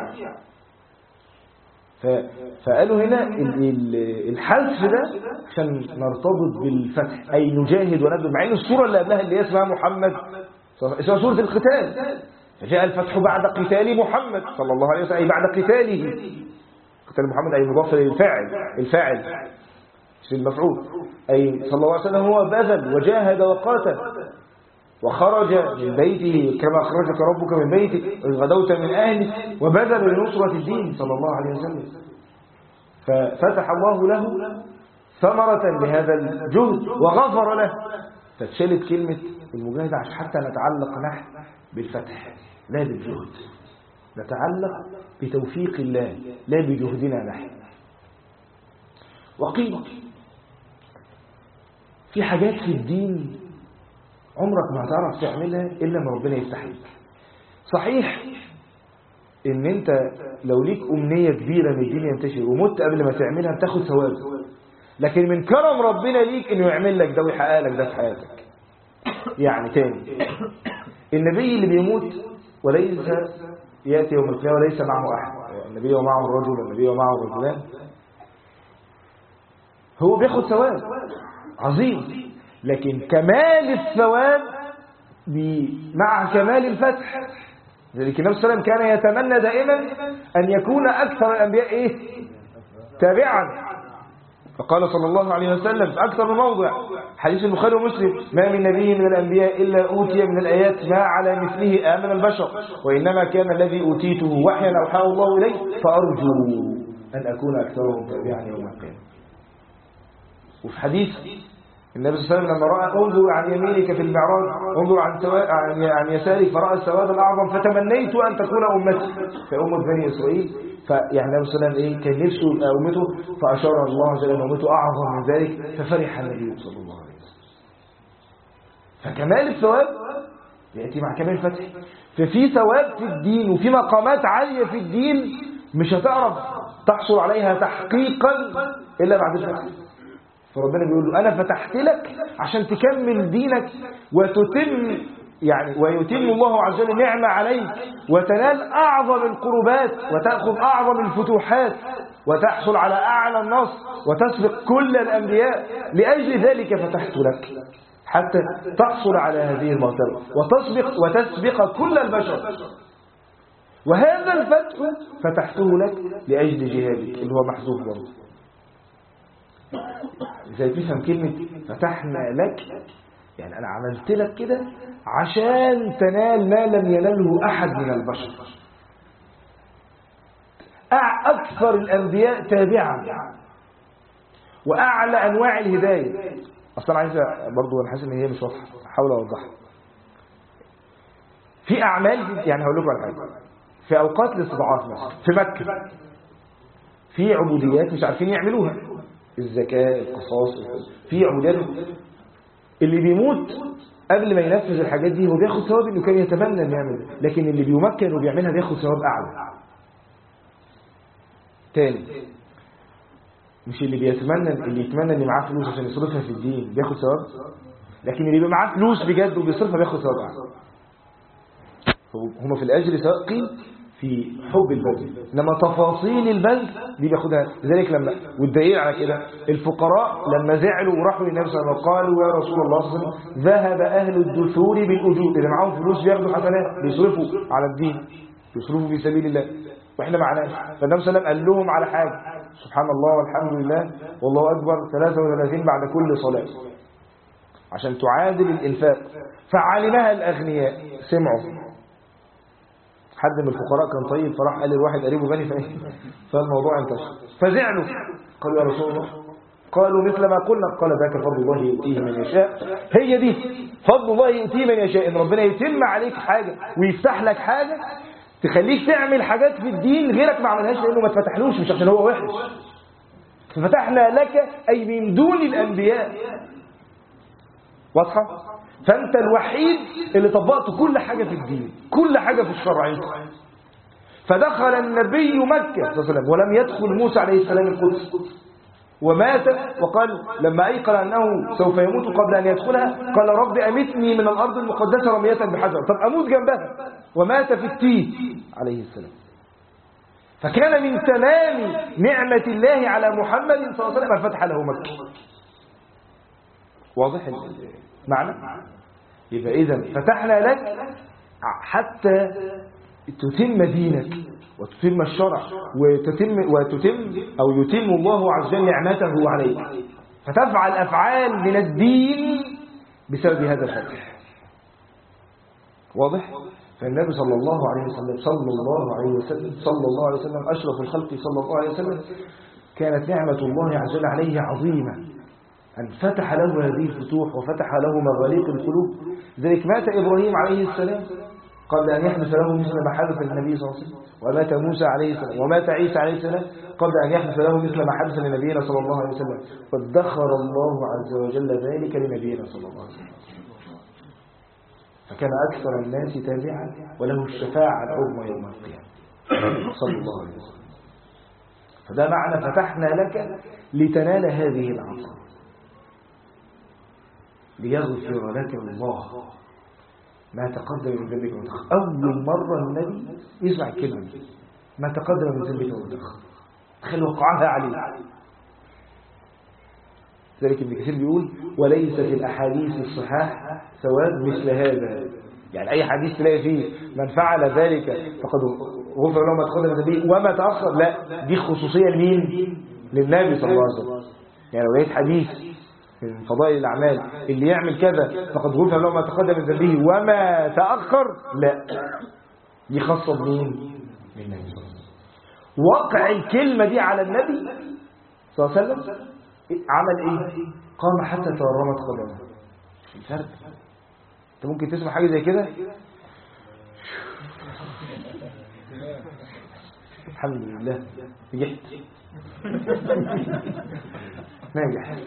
فقالوا هنا الحذف ده عشان نرتبط بالفتح، أي نجاهد ونبذل. مع ان السورة اللي قبلها اللي اسمها محمد اسمها سورة القتال، فجاء الفتح بعد قتال محمد صلى الله عليه وسلم، أي بعد قتاله. قتال محمد أي مضاف الفاعل مش المفعول، أي صلى الله عليه وسلم هو بذل وجاهد وقاتل. وخرج من بيته كما أخرجك ربك من بيتك غدوت من أهلك وبذل لنصرة الدين صلى الله عليه وسلم. ففتح الله له ثمرة لهذا الجهد وغفر له. فاتشالت كلمة المجاهدة عشان حتى نتعلق نحن بالفتح لا بالجهد، نتعلق بتوفيق الله لا بجهدنا نحن. وقيل في حاجات في الدين عمرك ما هتعرف تعملها إلا ما ربنا يفتح لك. صحيح إن أنت لو ليك أمنية كبيرة من الدين ينتشر ومت قبل ما تعملها بتاخد ثواب، لكن من كرم ربنا ليك إنه يعمل لك ده ويحقق لك ده في حياتك. يعني تاني، النبي اللي بيموت وليس يأتي يوم القيامة وليس معه أحد، النبي ومعه الرجل والنبي ومعه الرجلان، هو بياخد ثواب عظيم، لكن كمال الثواب مع كمال الفتح. ذلك النبي صلى الله عليه وسلم كان يتمنى دائما أن يكون أكثر الأنبياء تابعا. فقال صلى الله عليه وسلم في أكثر من موضع حديث البخاري ومسلم: ما من نبي من الأنبياء إلا أوتي من الآيات ما على مثله آمن البشر، وإنما كان الذي أوتيته وحيا أوحاه الله إليه فأرجو أن أكون أكثرهم تابعا يوم القيامة. وفي حديث النبي صلى الله عليه وسلم لما رأى: انظر عن يمينك في المعراج، انظر عن يسارك، فرأى السواد الأعظم فتمنيت أن تكون أمتي كأمة بني إسرائيل. فيعني النبي صلى الله عليه وسلم كان نفسه يبقى أمته، فأشار الله جل وعلا أمته أعظم من ذلك، ففرح النبي صلى الله عليه وسلم. فكمال الثواب يأتي مع كمال الفتح. ففي ثواب في الدين وفي مقامات عالية في الدين مش هتعرف تحصل عليها تحقيقا إلا بعد الفتح. فربنا بيقول له: أنا فتحت لك عشان تكمل دينك ويتم الله عز وجل نعمة عليك وتنال أعظم القربات وتأخذ أعظم الفتوحات وتحصل على أعلى النصر وتسبق كل الأنبياء. لأجل ذلك فتحت لك حتى تحصل على هذه المرتبة وتسبق كل البشر. وهذا الفتح فتحته لك لأجل جهادك اللي هو محذوف برضه. زي تفهم كلمة فتحنا لك، يعني أنا عملت لك كده عشان تنال ما لم يناله أحد من البشر. أكثر الأنبياء تابعا وأعلى أنواع الهداية. أصلا عايزة برضو أنا حاسس إن هي مش واضحة، حاول أوضحها. في أعمال، يعني هقول لكم على حاجة، في أوقات الاستضعاف مثلا في مكة في عبوديات مش عارفين يعملوها، الزكاة، القصاص، في عبودات اللي بيموت قبل ما ينفذ الحاجات دي هو بياخد ثواب انه كان يتمنى ان يعمل، لكن اللي بيمكن وبيعملها بياخد ثواب اعلى. تاني، مش اللي يتمنى ان معاه فلوس عشان يصرفها في الدين بياخد ثواب، لكن اللي بيبقى معاه فلوس بجد وبيصرفها بياخد ثواب اعلى. هما في الاجر ساقين في حب البذل، انما تفاصيل البذل دي بياخدها. لذلك لما والدليل على كده الفقراء لما زعلوا وراحوا للنبي صلى الله عليه وسلم قالوا: يا رسول الله صلى الله عليه وسلم ذهب اهل الدثور بالاجور، اللي معاهم فلوس بياخدوا حسنات بيصرفوا على الدين بيصرفوا في سبيل الله واحنا معناش. فالنبي صلى الله عليه وسلم قال لهم على حاجه: سبحان الله والحمد لله والله اكبر 33 بعد كل صلاه، عشان تعادل الانفاق. فعلمها الاغنياء، سمعوا حد من الفقراء كان طيب فراح قال لواحد قريبه غني فالموضوع انتشر، فزعلوا قالوا: يا رسول الله، قالوا مثل ما قلنا، قال: ذاك فضل الله يؤتيه من يشاء. هي دي فضل الله يؤتيه من يشاء، ان ربنا يتم عليك حاجه ويفتح لك حاجه تخليك تعمل حاجات في الدين غيرك ما عملهاش لانه ما اتفتحلوش، مش عشان هو وحش. ففتحنا لك اي من دون الانبياء. واضحه؟ فأنت الوحيد اللي طبقت كل حاجة في الدين، كل حاجة في الشرع. فدخل النبي مكة صلى الله عليه وسلم ولم يدخل موسى عليه السلام القدس، ومات وقال لما أيقن أنه سوف يموت قبل أن يدخلها قال: رب أمتني من الأرض المقدسة رمية بحجر. طب أموت جنبها، ومات في التيه عليه السلام. فكان من تمام نعمة الله على محمد صلى الله عليه وسلم فتح له مكة. واضح معنى؟ يبقى إذن فتحنا لك حتى تتم دينك وتتم الشرع يتم الله عز وجل نعمته عليك، فتفعل أفعال من الدين بسبب هذا الفتح. واضح؟ فالنبي صلى الله عليه وسلم أشرف الخلق صلى الله عليه وسلم كانت نعمة الله عز وجل عليه عظيمة، أن فتح له هذه الفتوح وفتح له مغاليق القلوب. ذلك مات إبراهيم عليه السلام قبل أن يحدث له مثل ما حدث للنبي صلى الله عليه وسلم، ومات موسى عليه السلام، ومات عيسى عليه السلام قبل أن يحدث له مثل ما حدث لنبينا صلى الله عليه وسلم، وادخر الله عز وجل ذلك لنبينا صلى الله عليه وسلم، فكان أكثر الناس تابعا وله الشفاعة العظمى يوم القيامة صلى الله عليه وسلم. فده معنى فتحنا لك لتنال هذه العطاء، ليغفر لك الله ما تقدم من ذنبك وما تأخر. أول مرة النبي يسمع الكلمة دي، ما تقدم من ذنبك وما تأخر، تخيل وقعها عليه. ذلك ابن كثير بيقول وليس في الأحاديث الصحاح ثواب مثل هذا، يعني أي حديث تلاقي فيه من فعل ذلك فقد غفر له ما تقدم من ذنبه وما تأخر، لا، دي خصوصية لمين؟ للنبي صلى الله عليه وسلم. يعني لو لقيت حديث من فضائل الأعمال اللي يعمل كذا فقد غفر له ما تقدم من ذنبه وما تأخر، لا، دي خاصة بمين؟ بالنبي صلى الله عليه وسلم. وقع الكلمة دي على النبي صلى الله عليه وسلم عمل ايه؟ قام حتى تورمت قدمه. الفرق انت ممكن تسمع حاجة زي كده الحمد لله نجحت ناجح.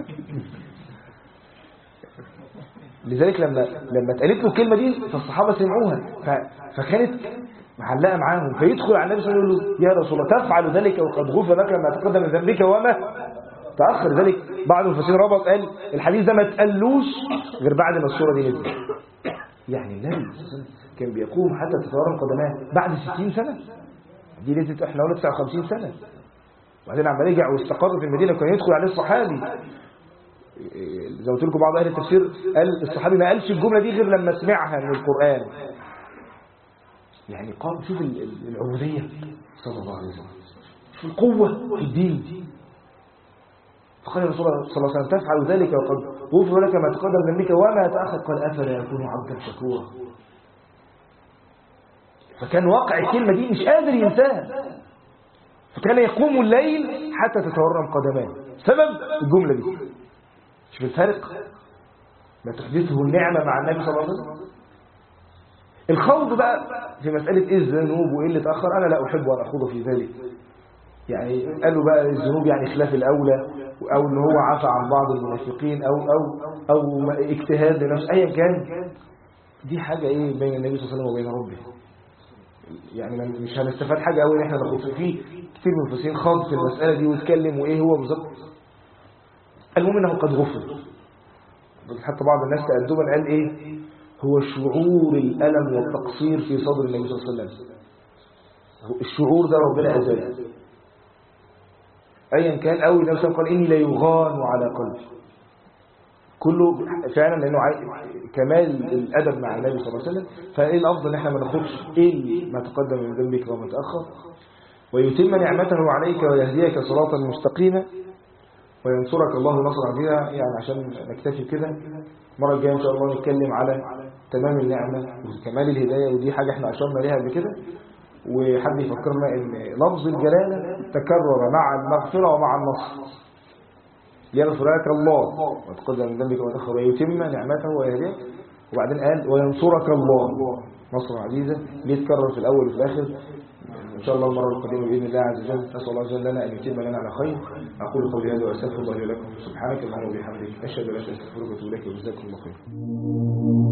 لذلك لما اتقالت له الكلمة دي فالصحابة سمعوها فكانت معلقة معاهم، فيدخل على النبي صلى الله عليه وسلم يقول له يا رسول الله تفعل ذلك وقد غفر لك ما تقدم من ذنبك وما تأخر. ذلك بعض المفسرين ربط قال الحديث ده ما تقلوش غير بعد ما السورة دي نزلت. يعني النبي صلى الله عليه وسلم كان بيقوم حتى تتورم قدماه بعد 60 سنة، دي نزلت احنا قلنا 59 سنة، وبعدين عم رجع واستقر في المدينة وكان يدخل عليه الصحابي. زي ما قلت لكم بعض اهل التفسير قال الصحابي ما قالش الجملة دي غير لما سمعها من القرآن. يعني قام شوف العبودية صلى الله عليه وسلم، شوف القوة في الدين. فقال الرسول صلى الله عليه وسلم تفعل ذلك وقد غفر لك ما تقدم من ذنبك وما تأخر، قال أفلا يكون عبدا شكورا. فكان واقع الكلمة دي مش قادر ينساها، فكان يقوم الليل حتى تتورم قدماه سبب الجملة دي. شوف الفرق ما تحدثه النعمة مع النبي صلى الله عليه وسلم. الخوض بقى في مسألة إيه الذنوب وإيه اللي تأخر، أنا لا أحب أن أخوض في ذلك. يعني قالوا بقى الذنوب يعني خلاف الأولى، أو إن هو عفى عن بعض المنافقين أو اجتهاد لنفسه، أيا كان دي حاجة إيه بين النبي صلى الله عليه وسلم وبين ربه. يعني مش هنستفاد حاجة قوي إن إحنا ناخد فيه. كتير من المفسرين خاض في المسألة دي ويتكلم وإيه هو بالظبط. المهم إنه قد غفر. حتى بعض الناس تأدبا قال إيه هو شعور الألم والتقصير في صدر النبي صلى الله عليه وسلم. الشعور ده ربنا أزاله أيا كان. أول النبي صلى الله عليه وسلم قال إني لا يغان على قلبي، كله فعلا لأنه كمال الأدب مع النبي صلى الله عليه وسلم. فإيه الأفضل إن احنا ما ناخدش إيه ما تقدم من ذنبك وما تأخر، ويتم نعمته عليك ويهديك صراطا مستقيما وينصرك الله نصرا عزيزا. يعني عشان نكتفي كده، المرة الجاية إن شاء الله نتكلم على تمام النعمة وكمال الهداية، ودي حاجة احنا أشرنا ليها قبل كده. وحد يفكرنا إن لفظ الجلالة تكرر مع المغفرة ومع النصر، يغفر لك الله وتقدم من ذنبك وتأخر ويتم نعمته ويهديك. وبعدين قال وينصرك الله نصرا عزيزا، بيتكرر في الأول وفي الآخر. إن شاء الله المرة القادمة بإذن الله عز وجل نسأل الله عز وجل لنا أن يتم لنا على خير. أقول قولي هذا وأستغفر الله لكم. سبحانك اللهم وبحمدك أشهد أن لا إله إلا أنت أستغفرك وأتوب إليك وجزاكم الله خير.